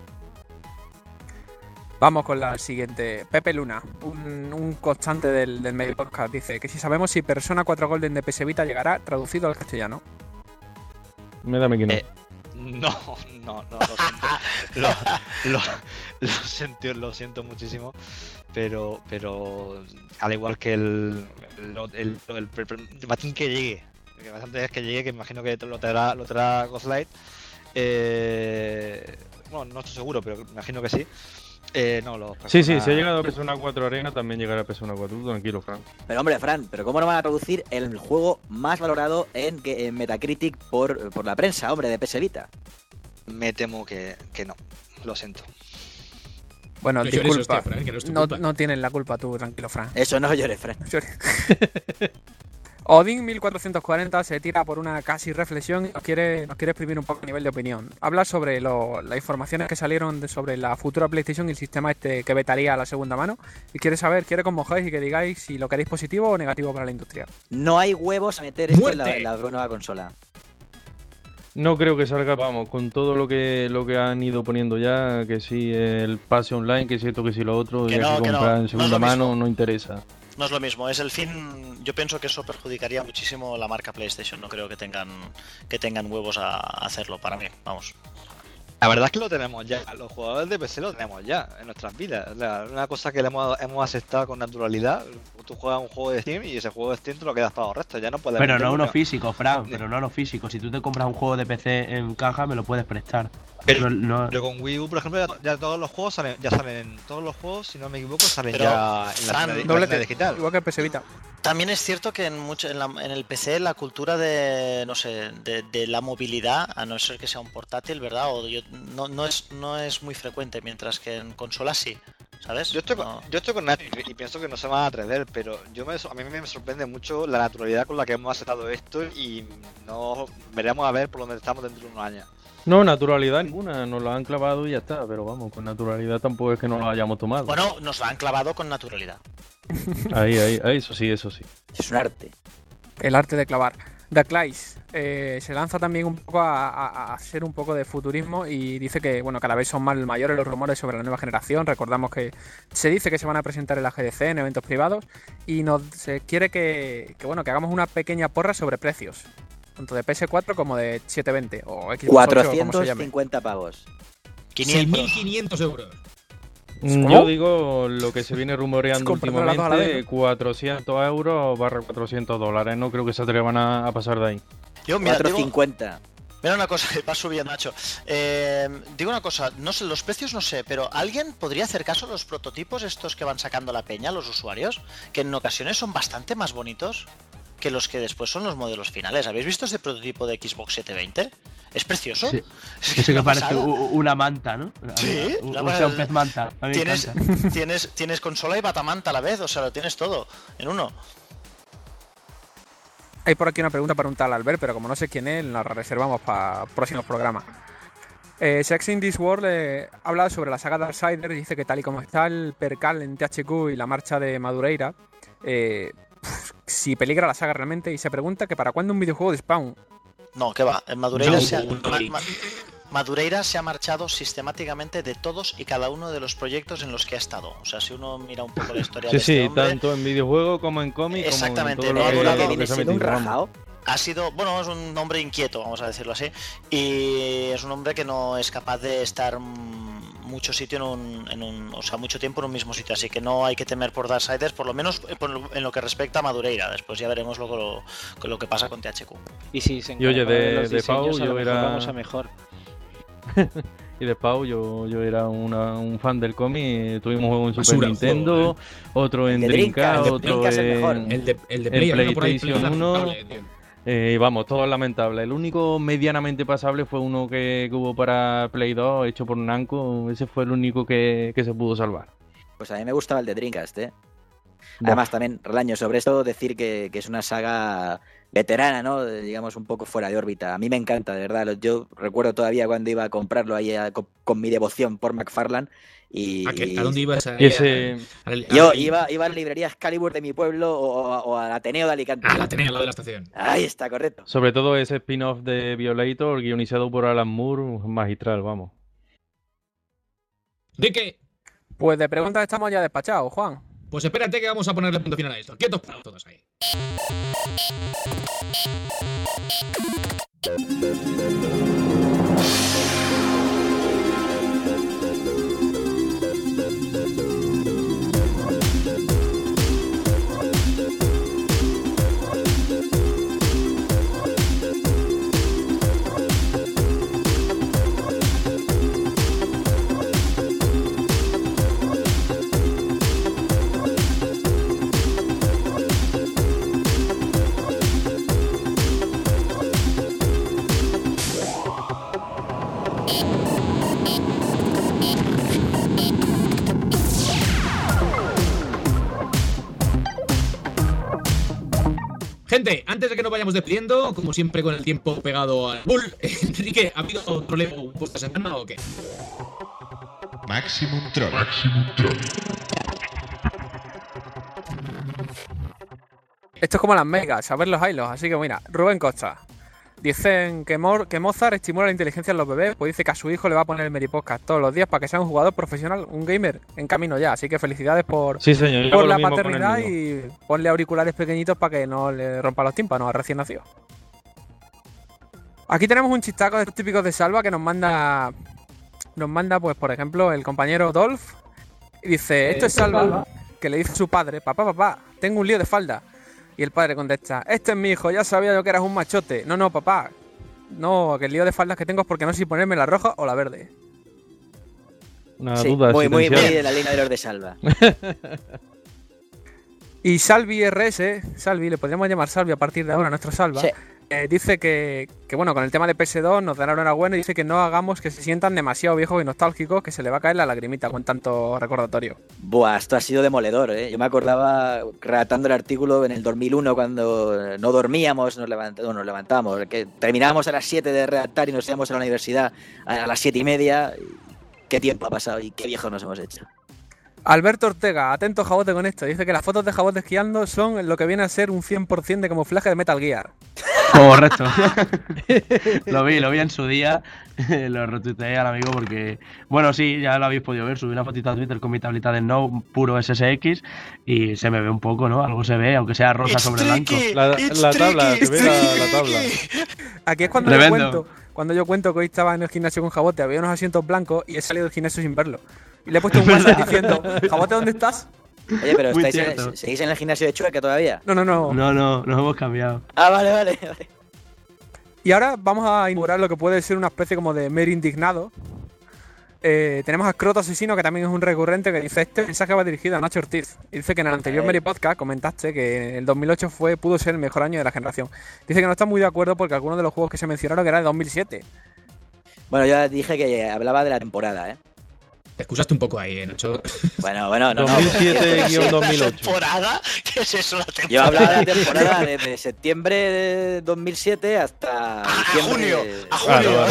Vamos con la siguiente. Pepe Luna, un, un constante del, del medio podcast, dice que si sabemos si Persona cuatro Golden de P S Vita llegará traducido al castellano. Me dame que no. Eh, no, no, no, lo siento. lo, lo, lo, siento, lo siento muchísimo. Pero, pero al igual que el, el, el, el, el, el batín que llegue, que bastante es que llegue, que imagino que lo traerá, lo traerá Ghostlight. Eh, bueno, no estoy seguro, pero imagino que sí. Eh, no, los sí, sí, si ha llegado a Persona cuatro Arena, también llegará a Persona cuatro. Tú tranquilo, Fran. Pero hombre, Fran, ¿pero cómo no van a traducir el juego más valorado en, en Metacritic por, por la prensa, hombre, de P S Vita? Me temo que, que no, lo siento. Bueno, no disculpa, usted, Fran, que no, es tu no, culpa. no tienes la culpa tú, tranquilo, Fran. Eso no llores, Fran. Odin mil cuatrocientos cuarenta se tira por una casi reflexión y nos quiere, nos quiere exprimir un poco a nivel de opinión. Habla sobre lo, las informaciones que salieron de, sobre la futura PlayStation y el sistema este que vetaría a la segunda mano. Y quiere saber, quiere que os mojáis y que digáis si lo queréis positivo o negativo para la industria. No hay huevos a meter esto en la, en la nueva consola. No creo que salga, vamos, con todo lo que lo que han ido poniendo ya, que si el pase online, que si esto, que si lo otro, que y no, hay que que comprar no, en segunda no mano, no interesa. No es lo mismo, es el fin. Yo pienso que eso perjudicaría muchísimo la marca PlayStation. No creo que tengan que tengan huevos a hacerlo para mí, vamos. La verdad es que lo tenemos ya, los jugadores de P C lo tenemos ya en nuestras vidas. O sea, una cosa que le hemos, hemos aceptado con naturalidad. Tú juegas un juego de Steam y ese juego de Steam te lo quedas para los restos, ya no puedes. Pero no uno físico, Fran, pero no uno físico. Si tú te compras un juego de P C en caja, me lo puedes prestar. Pero, no, no... pero con Wii U, por ejemplo, ya, ya todos los juegos salen, ya salen, todos los juegos, si no me equivoco, salen pero, ya en Fran, la, en doble la digital. Igual que P S Vita. También es cierto que en, mucho, en, la, en el P C la cultura de, no sé, de, de la movilidad, a no ser que sea un portátil, ¿verdad? O yo, no, no, es, no es muy frecuente, mientras que en consolas sí. ¿sabes? Yo estoy, con, no. yo estoy con Nacho y pienso que no se van a atrever, pero yo me, a mí me sorprende mucho la naturalidad con la que hemos aceptado esto y no veremos a ver por dónde estamos dentro de unos años. No, naturalidad ninguna, nos lo han clavado y ya está, pero vamos, con naturalidad tampoco es que nos lo hayamos tomado. Bueno, nos la han clavado con naturalidad. Ahí, ahí, ahí, eso sí, eso sí. Es un arte. El arte de clavar. The Clash eh, se lanza también un poco a, a, a ser un poco de futurismo y dice que bueno cada vez son más mayores los rumores sobre la nueva generación. Recordamos que se dice que se van a presentar en la G D C en eventos privados y nos se quiere que, que bueno que hagamos una pequeña porra sobre precios, tanto de P S cuatro como de setecientos veinte o Xbox cuatrocientos cincuenta pavos. seis mil quinientos euros. ¿Cómo? Yo digo lo que se viene rumoreando últimamente, vez, ¿no? cuatrocientos euros barra cuatrocientos dólares, no creo que se atrevan a, a pasar de ahí. Yo, mira, cuatrocientos cincuenta. Mira una cosa, va subiendo, Nacho. Eh, digo una cosa, no sé, los precios no sé, pero ¿alguien podría hacer caso a los prototipos estos que van sacando la peña, los usuarios? Que en ocasiones son bastante más bonitos que los que después son los modelos finales. ¿Habéis visto este prototipo de Xbox setecientos veinte? Es precioso. Sí. Es Eso que parece una manta, ¿no? Sí, un, un, un pez manta. Tienes, tienes, tienes consola y batamanta a la vez, o sea, lo tienes todo en uno. Hay por aquí una pregunta para un tal Albert, pero como no sé quién es, nos la reservamos para próximos programas. Eh, Sex in This World eh, habla sobre la saga Darksiders y dice que tal y como está el percal en T H Q y la marcha de Madureira, eh, pff, si peligra la saga realmente, y se pregunta que para cuándo un videojuego de Spawn. No, que va, en Madureira, No, se ha, no, Ma, no. Ma, Madureira se ha marchado sistemáticamente de todos y cada uno de los proyectos en los que ha estado. O sea, si uno mira un poco la historia Sí, de este sí, hombre, tanto en videojuego como en cómic, exactamente, como en todo no ha lo durado- que, lo Viene que se ha siendo un metido, vamos. rajao. ha sido, bueno, es un hombre inquieto, vamos a decirlo así, y es un hombre que no es capaz de estar mm, mucho sitio en un, en un, o sea, mucho tiempo en un mismo sitio, así que no hay que temer por Darksiders, por lo menos en lo que respecta a Madureira. Después ya veremos luego lo, lo, lo que pasa con T H Q. Y si se Y oye, encarga de- los de diseños, Pau, a lo yo mejor era- vamos a mejor. Y de Pau, yo, yo era una, un fan del cómic, tuvimos un juego en Super Basura, Nintendo, juego, otro en El de Dreamcast, Dreamcast, el de otro Dreamcast es mejor. en, El de, el de en Play, hay uno por ahí, PlayStation Play, uno. lamentable, tío. Eh, y vamos, todo lamentable. El único medianamente pasable fue uno que, que hubo para Play dos, hecho por Namco. Ese fue el único que, que se pudo salvar. Pues a mí me gustaba el de Dreamcast, ¿eh? Además, también, Relaño, sobre esto decir que, que es una saga veterana, ¿no? Digamos, un poco fuera de órbita. A mí me encanta, de verdad. Yo recuerdo todavía cuando iba a comprarlo ahí a- con, con mi devoción por McFarlane. Y, ¿A, qué- a dónde ibas? A, Y ese, a- a- Yo a- iba, iba a la librería Excalibur de mi pueblo o, o al Ateneo de Alicante. a la tenía al lado de la estación. Ahí está, correcto. sobre todo ese spin-off de Violator, guionizado por Alan Moore, magistral, vamos. ¿De qué? Pues de preguntas estamos ya despachados, Juan. Pues espérate que vamos a ponerle punto final a esto. Quietos parados todos ahí. Gente, antes de que nos vayamos despidiendo, como siempre con el tiempo pegado al bull, Enrique, ¿ha habido otro Lego esta semana o qué? Maximum Troll. Esto es como las megas, saber los hilos. Así que mira, Rubén Costa. Dicen que, Mor que Mozart estimula la inteligencia en los bebés, pues dice que a su hijo le va a poner el Meripodcast todos los días para que sea un jugador profesional, un gamer en camino ya. Así que felicidades por, Sí, señor, yo por hago la lo mismo con el paternidad mío. y ponle auriculares pequeñitos para que no le rompa los tímpanos al recién nacido. Aquí tenemos un chistaco de estos típicos de Salva que nos manda, nos manda pues por ejemplo el compañero Dolph y dice, esto es Salva, que le dice a su padre, papá, papá, tengo un lío de falda. Y el padre contesta, este es mi hijo, ya sabía yo que eras un machote. No, no, papá, no, que el lío de faldas que tengo es porque no sé si ponerme la roja o la verde. Una Sí, duda muy, muy, muy existencial. de la línea de los de Salva. Y Salvi R S, Salvi, le podríamos llamar Salvi a partir de ahora, nuestro Salva, Sí. Eh, dice que, que, bueno, con el tema de P S dos nos dará enhorabuena y dice que no hagamos que se sientan demasiado viejos y nostálgicos, que se le va a caer la lagrimita con tanto recordatorio. Buah, esto ha sido demoledor, ¿eh? Yo me acordaba, redactando el artículo en el dos mil uno, cuando no dormíamos, nos, levant nos levantábamos, que terminábamos a las siete de redactar y nos íbamos a la universidad a las siete y media. Qué tiempo ha pasado y qué viejos nos hemos hecho. Alberto Ortega, atento Jabote con esto, dice que las fotos de Jabote esquiando son lo que viene a ser un cien por ciento de camuflaje de Metal Gear. Correcto. Lo vi, lo vi en su día, lo retuiteé al amigo porque, bueno, sí, ya lo habéis podido ver, subí una fotito a Twitter con mi tableta de Snow puro S S X y se me ve un poco, ¿no? Algo se ve, aunque sea rosa It's sobre tricky, blanco. La, la tabla, se ve la, la tabla. Aquí es cuando yo, cuento, cuando yo cuento que hoy estaba en el gimnasio con Jabote, había unos asientos blancos y he salido del gimnasio sin verlo. Y le he puesto un WhatsApp diciendo, Jabote, ¿dónde estás? Oye, pero estáis en, ¿seguís en el gimnasio de Chueca todavía? No, no, no. No, no, nos hemos cambiado. Ah, vale, vale, vale. Y ahora vamos a inaugurar lo que puede ser una especie como de Mer indignado. Eh, tenemos a Scroto Asesino, que también es un recurrente, que dice: este mensaje va dirigido a Nacho Ortiz. Y dice que en el anterior Meri Podcast comentaste que el dos mil ocho fue, pudo ser el mejor año de la generación. Dice que no está muy de acuerdo porque algunos de los juegos que se mencionaron eran de dos mil siete. Bueno, yo dije que hablaba de la temporada, ¿eh? Te excusaste un poco ahí, Nacho. Bueno, bueno, no, dos mil siete guión dos mil ocho. ¿Temporada? ¿Qué es eso, la temporada? Yo hablaba de la temporada desde septiembre de dos mil siete hasta a diciembre. junio, de... a junio.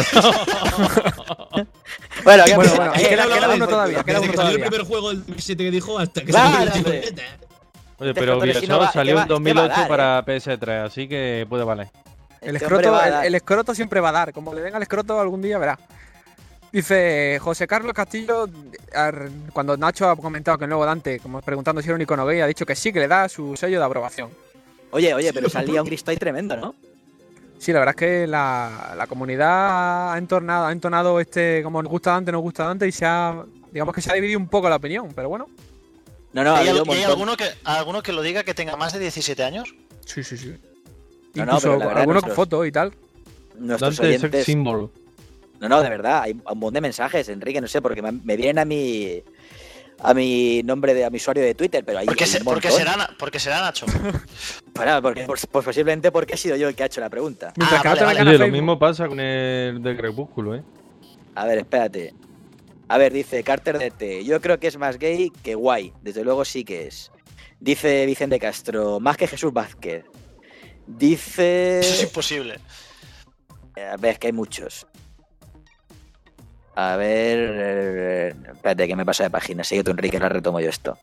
Claro, bueno, bueno, bueno, bueno queda, queda uno todavía, queda uno que todavía. salió el primer juego del dos mil siete que dijo hasta que claro, salió el hombre. Oye, pero Bioshock salió en dos mil ocho dar, para ¿eh? P S tres, así que puede valer. El Este escroto, va a el, dar. el escroto siempre va a dar. Como le den al escroto algún día, verá. Dice José Carlos Castillo, ar- cuando Nacho ha comentado que el nuevo Dante, como preguntando si era un icono gay, ha dicho que sí, que le da su sello de aprobación. Oye, oye, pero salía un Cristo ahí tremendo, ¿no? Sí, la verdad es que la, la comunidad ha entonado, ha entonado este, como nos gusta Dante, nos gusta Dante, y se ha, digamos que se ha dividido un poco la opinión, pero bueno. No, no, ha ¿Hay, habido al- un y hay montón. alguno que, alguno que lo diga que tenga más de diecisiete años? Sí, sí, sí. No, no, Incluso pero la verdad, algunos con nuestros- fotos y tal. Nuestros Dante sex oyentes... symbol. No, no, de verdad, hay un montón de mensajes, Enrique, no sé, porque me, me vienen a mi a mi nombre de a mi usuario de Twitter, pero hay, ¿Por qué, hay se- un por qué montón. será, Na- por qué será Nacho? Bueno, porque, pues, pues posiblemente porque he sido yo el que ha hecho la pregunta. Mientras Ah, que vale, no te vale. vengan a Oye, lo Facebook. mismo pasa con el de Crepúsculo, ¿eh? A ver, espérate. A ver, dice Carter D T, yo creo que es más gay que guay, desde luego sí que es. Dice Vicente Castro, más que Jesús Vázquez. Dice... Eso es imposible. A ver, es que hay muchos. A ver... eh, Espérate, que me pasa de página. Sigue tú, Enrique, ahora retomo yo esto.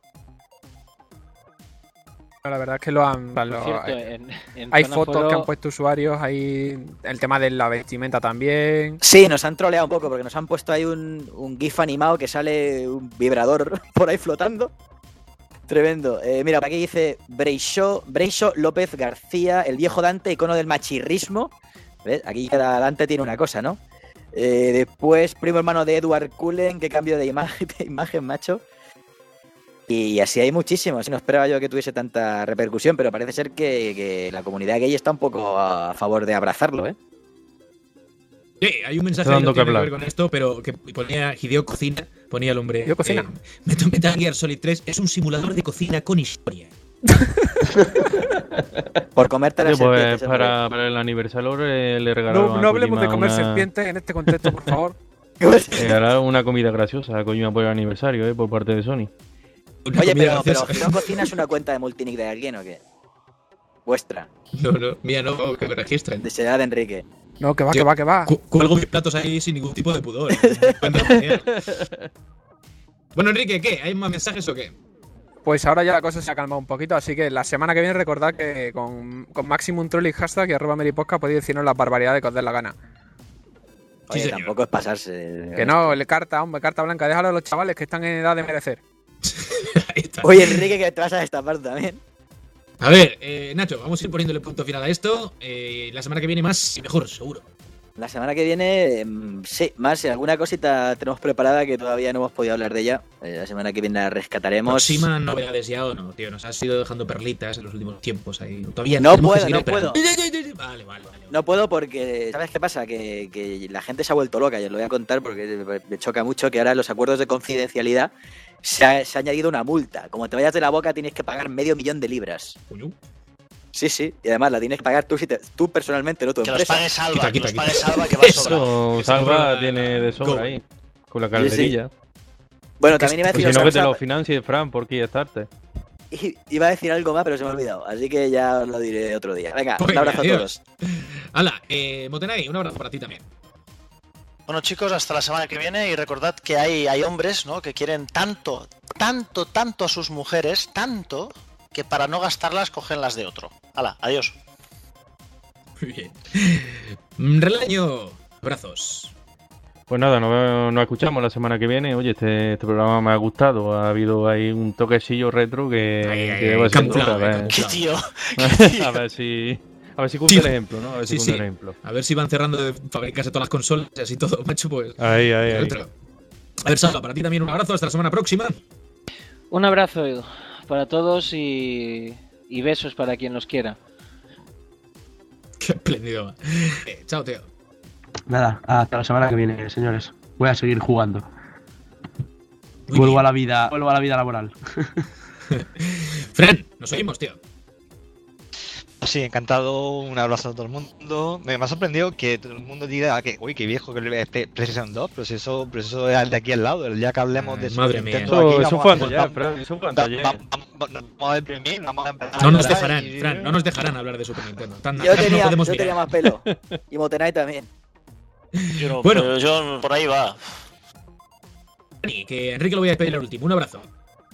La verdad es que lo han... Por lo- cierto, hay en, en hay zona fotos foro- que han puesto usuarios, hay el tema de la vestimenta también. Sí, nos han troleado un poco porque nos han puesto ahí un, un GIF animado que sale un vibrador por ahí flotando. Tremendo. Eh, mira, por aquí dice Breixo, Breixo López García, el viejo Dante, icono del machirrismo. ¿Ves? Aquí cada Dante tiene una cosa, ¿no? Eh, después, primo hermano de Edward Cullen, que cambio de imagen, de imagen, macho. Y así hay muchísimos. No esperaba yo que tuviese tanta repercusión, pero parece ser que, que la comunidad gay está un poco a favor de abrazarlo, ¿eh? Sí, hay un mensaje Está que no dando que tiene que hablar. ver con esto, pero que ponía Hideo Cocina, ponía el hombre. Hideo Cocina. Eh, Metal Gear Solid tres es un simulador de cocina con historia. Por comerte las Oye, pues serpientes, hombre. para, para el aniversario le, le regalaron No, a no hablemos de Kojima comer una, serpientes en este contexto, por favor. le regalaron una comida graciosa a Kojima por el aniversario, ¿eh? Por parte de Sony. Una Oye, comida pero, pero graciosa. ¿Hideo Cocina es una cuenta de multinick de alguien o qué? Vuestra, No, no, mía no, que me registren. de seriedad de Enrique. No, que va, Yo- que va, que va. Cu- Cuelgo mis platos ahí sin ningún tipo de pudor. Bueno, Enrique, ¿qué? ¿Hay más mensajes o qué? Pues ahora ya la cosa se ha calmado un poquito, así que la semana que viene recordad que con, con Maximum Troll y hashtag y arroba Meripodcast podéis decirnos las barbaridades que os den la gana. Sí, Oye, señor. tampoco es pasarse. Que no, le carta, hombre, carta blanca, déjalo a los chavales que están en edad de merecer. Ahí está. Oye, Enrique, que te vas a destapar también. A ver, eh, Nacho, vamos a ir poniéndole punto final a esto. Eh, la semana que viene más y mejor, seguro. La semana que viene, mm, sí, más, alguna cosita tenemos preparada que todavía no hemos podido hablar de ella. Eh, la semana que viene la rescataremos. ¿Próxima novedades ya o no, tío? Nos has ido dejando perlitas en los últimos tiempos ahí. Todavía No tenemos que puedo, seguir no esperando. puedo. Vale, vale, vale. No puedo porque, ¿sabes qué pasa? Que, que la gente se ha vuelto loca, y os lo voy a contar porque me choca mucho que ahora en los acuerdos de confidencialidad se ha, se ha añadido una multa. Como te vayas de la boca tienes que pagar medio millón de libras. Coño. Sí, sí, y además la tienes que pagar tú, si te, tú personalmente, no tu Que empresa. los pague Salva, Quita, que quita, los quita. pague Salva, que va a sobrar. Eso, Salva tiene de sobra Go. ahí, con la calderilla. Bueno, también iba a O decir si no, otra que te cosa, lo financie Fran por Kickstarter. i- iba a decir algo más, pero se me ha olvidado, así que ya os lo diré otro día. Venga, un Venga, abrazo a adiós. todos. Hala, eh, Motenay, un abrazo para ti también. Bueno, chicos, hasta la semana que viene y recordad que hay, hay hombres, ¿no?, que quieren tanto, tanto, tanto a sus mujeres, tanto, que para no gastarlas cogen las de otro. Hala, adiós. Muy bien. Mm, Relaño, abrazos. Pues nada, nos, nos escuchamos la semana que viene. Oye, este, este programa me ha gustado. Ha habido ahí un toquecillo retro que, Ay, ay, que ay, debo ser camuflado, nunca, a ver. camuflado. ¡Qué tío! ¡Qué tío! A ver si. A ver si cumple Tío. el ejemplo, ¿no? A ver si Sí, cumple sí. el ejemplo. A ver si van cerrando de fabricarse todas las consolas y así todo, macho, pues. Ahí, ahí, ahí. Otro. A ver, Salva, para ti también un abrazo. Hasta la semana próxima. Un abrazo para todos y, y besos para quien los quiera. Qué espléndido. Eh, chao, Teo. Nada, hasta la semana que viene, señores. Voy a seguir jugando. Muy Vuelvo bien. a la vida, vuelvo a la vida laboral. Fran, nos oímos, tío. Sí, encantado, un abrazo a todo el mundo. Me, me ha sorprendido que todo el mundo diga que, uy, qué viejo que es PlayStation dos, pero si eso, pero eso es de aquí al lado, el día que hablemos Ay, de Super madre mía. Nintendo Eso, aquí, eso vamos fue a- antes ya, vamos- Fran. Eso fue va- antes ayer. va- va- Nos vamos a deprimir, vamos a empezar No a nos llorar dejarán, y- Fran, no nos dejarán hablar de Super Nintendo. Tan, Yo tan no tenía, podemos yo mirar. tenía más pelo. Y Motenay también. Yo no, Bueno. pero yo por ahí va. Dani, que Enrique lo voy a despedir el último. Un abrazo.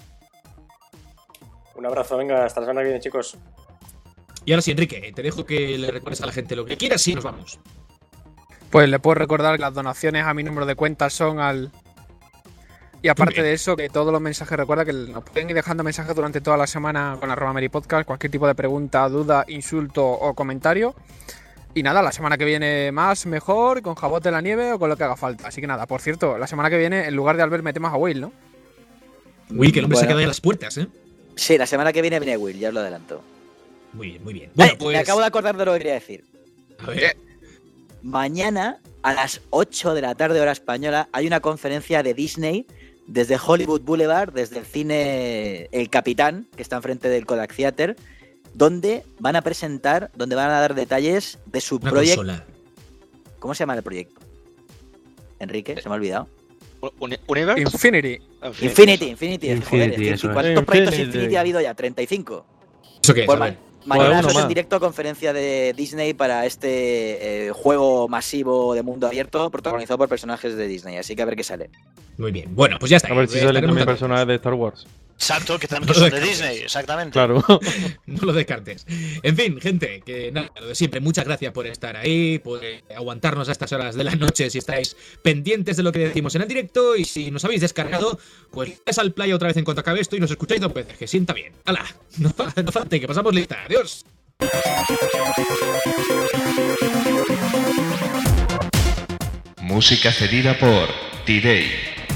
Un abrazo, venga, hasta la semana que viene, chicos. Y ahora sí, Enrique, te dejo que le recuerdes a la gente lo que quieras y nos vamos. Pues le puedo recordar que las donaciones a mi número de cuentas son al... Y aparte Muy bien. de eso, que todos los mensajes, recuerda que nos pueden ir dejando mensajes durante toda la semana con arroba meripodcast, cualquier tipo de pregunta, duda, insulto o comentario. Y nada, la semana que viene más, mejor, con jabote en la nieve o con lo que haga falta. Así que nada, por cierto, la semana que viene, en lugar de Albert, metemos a Will, ¿no? Uy, que el hombre se Bueno. queda ahí a las puertas, ¿eh? Sí, la semana que viene viene Will, ya os lo adelanto. Muy bien, muy bien. Bueno, Eh, pues. Me acabo de acordar de lo que quería decir. A ver. Mañana, a las ocho de la tarde, hora española, hay una conferencia de Disney desde Hollywood Boulevard, desde el cine El Capitán, que está enfrente del Kodak Theater, donde van a presentar, donde van a dar detalles de su Una proyecto. consola. ¿Cómo se llama el proyecto? Enrique, se me ha olvidado. Uni- ¿Universe? Infinity. En fin. Infinity, Infinity. Infinity, joder, es que eso es. ¿cuántos proyectos Infinity. Infinity ha habido ya? ¿treinta y cinco? ¿Eso qué es? Pues A ma- ver. mañana uno eso es en más. directo conferencia de Disney para este eh, juego masivo de mundo abierto protagonizado por personajes de Disney. Así que a ver qué sale. Muy bien. Bueno, pues ya está. A ver si Eh, salen estaremos también atentos. personajes de Star Wars. Exacto, que también que son de Disney, exactamente. Claro. No lo descartes. En fin, gente, que nada, lo de siempre, muchas gracias por estar ahí, por eh, aguantarnos a estas horas de la noche si estáis pendientes de lo que decimos en el directo y si nos habéis descargado, pues es al play otra vez en cuanto acabe esto y nos escucháis dos veces, que sienta bien. ¡Hala! No, fa- no falte, que pasamos lista. ¡Adiós! Música cedida por T-Day.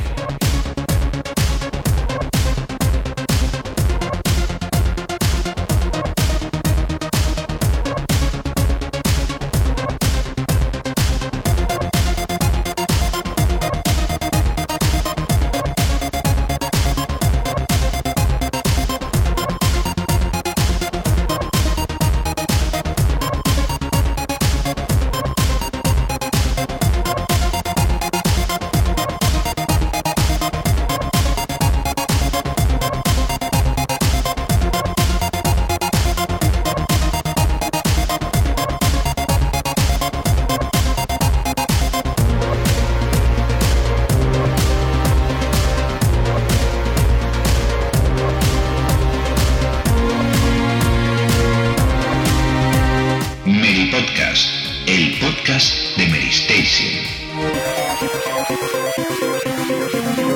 Meri Podcast, el podcast de Meri Station.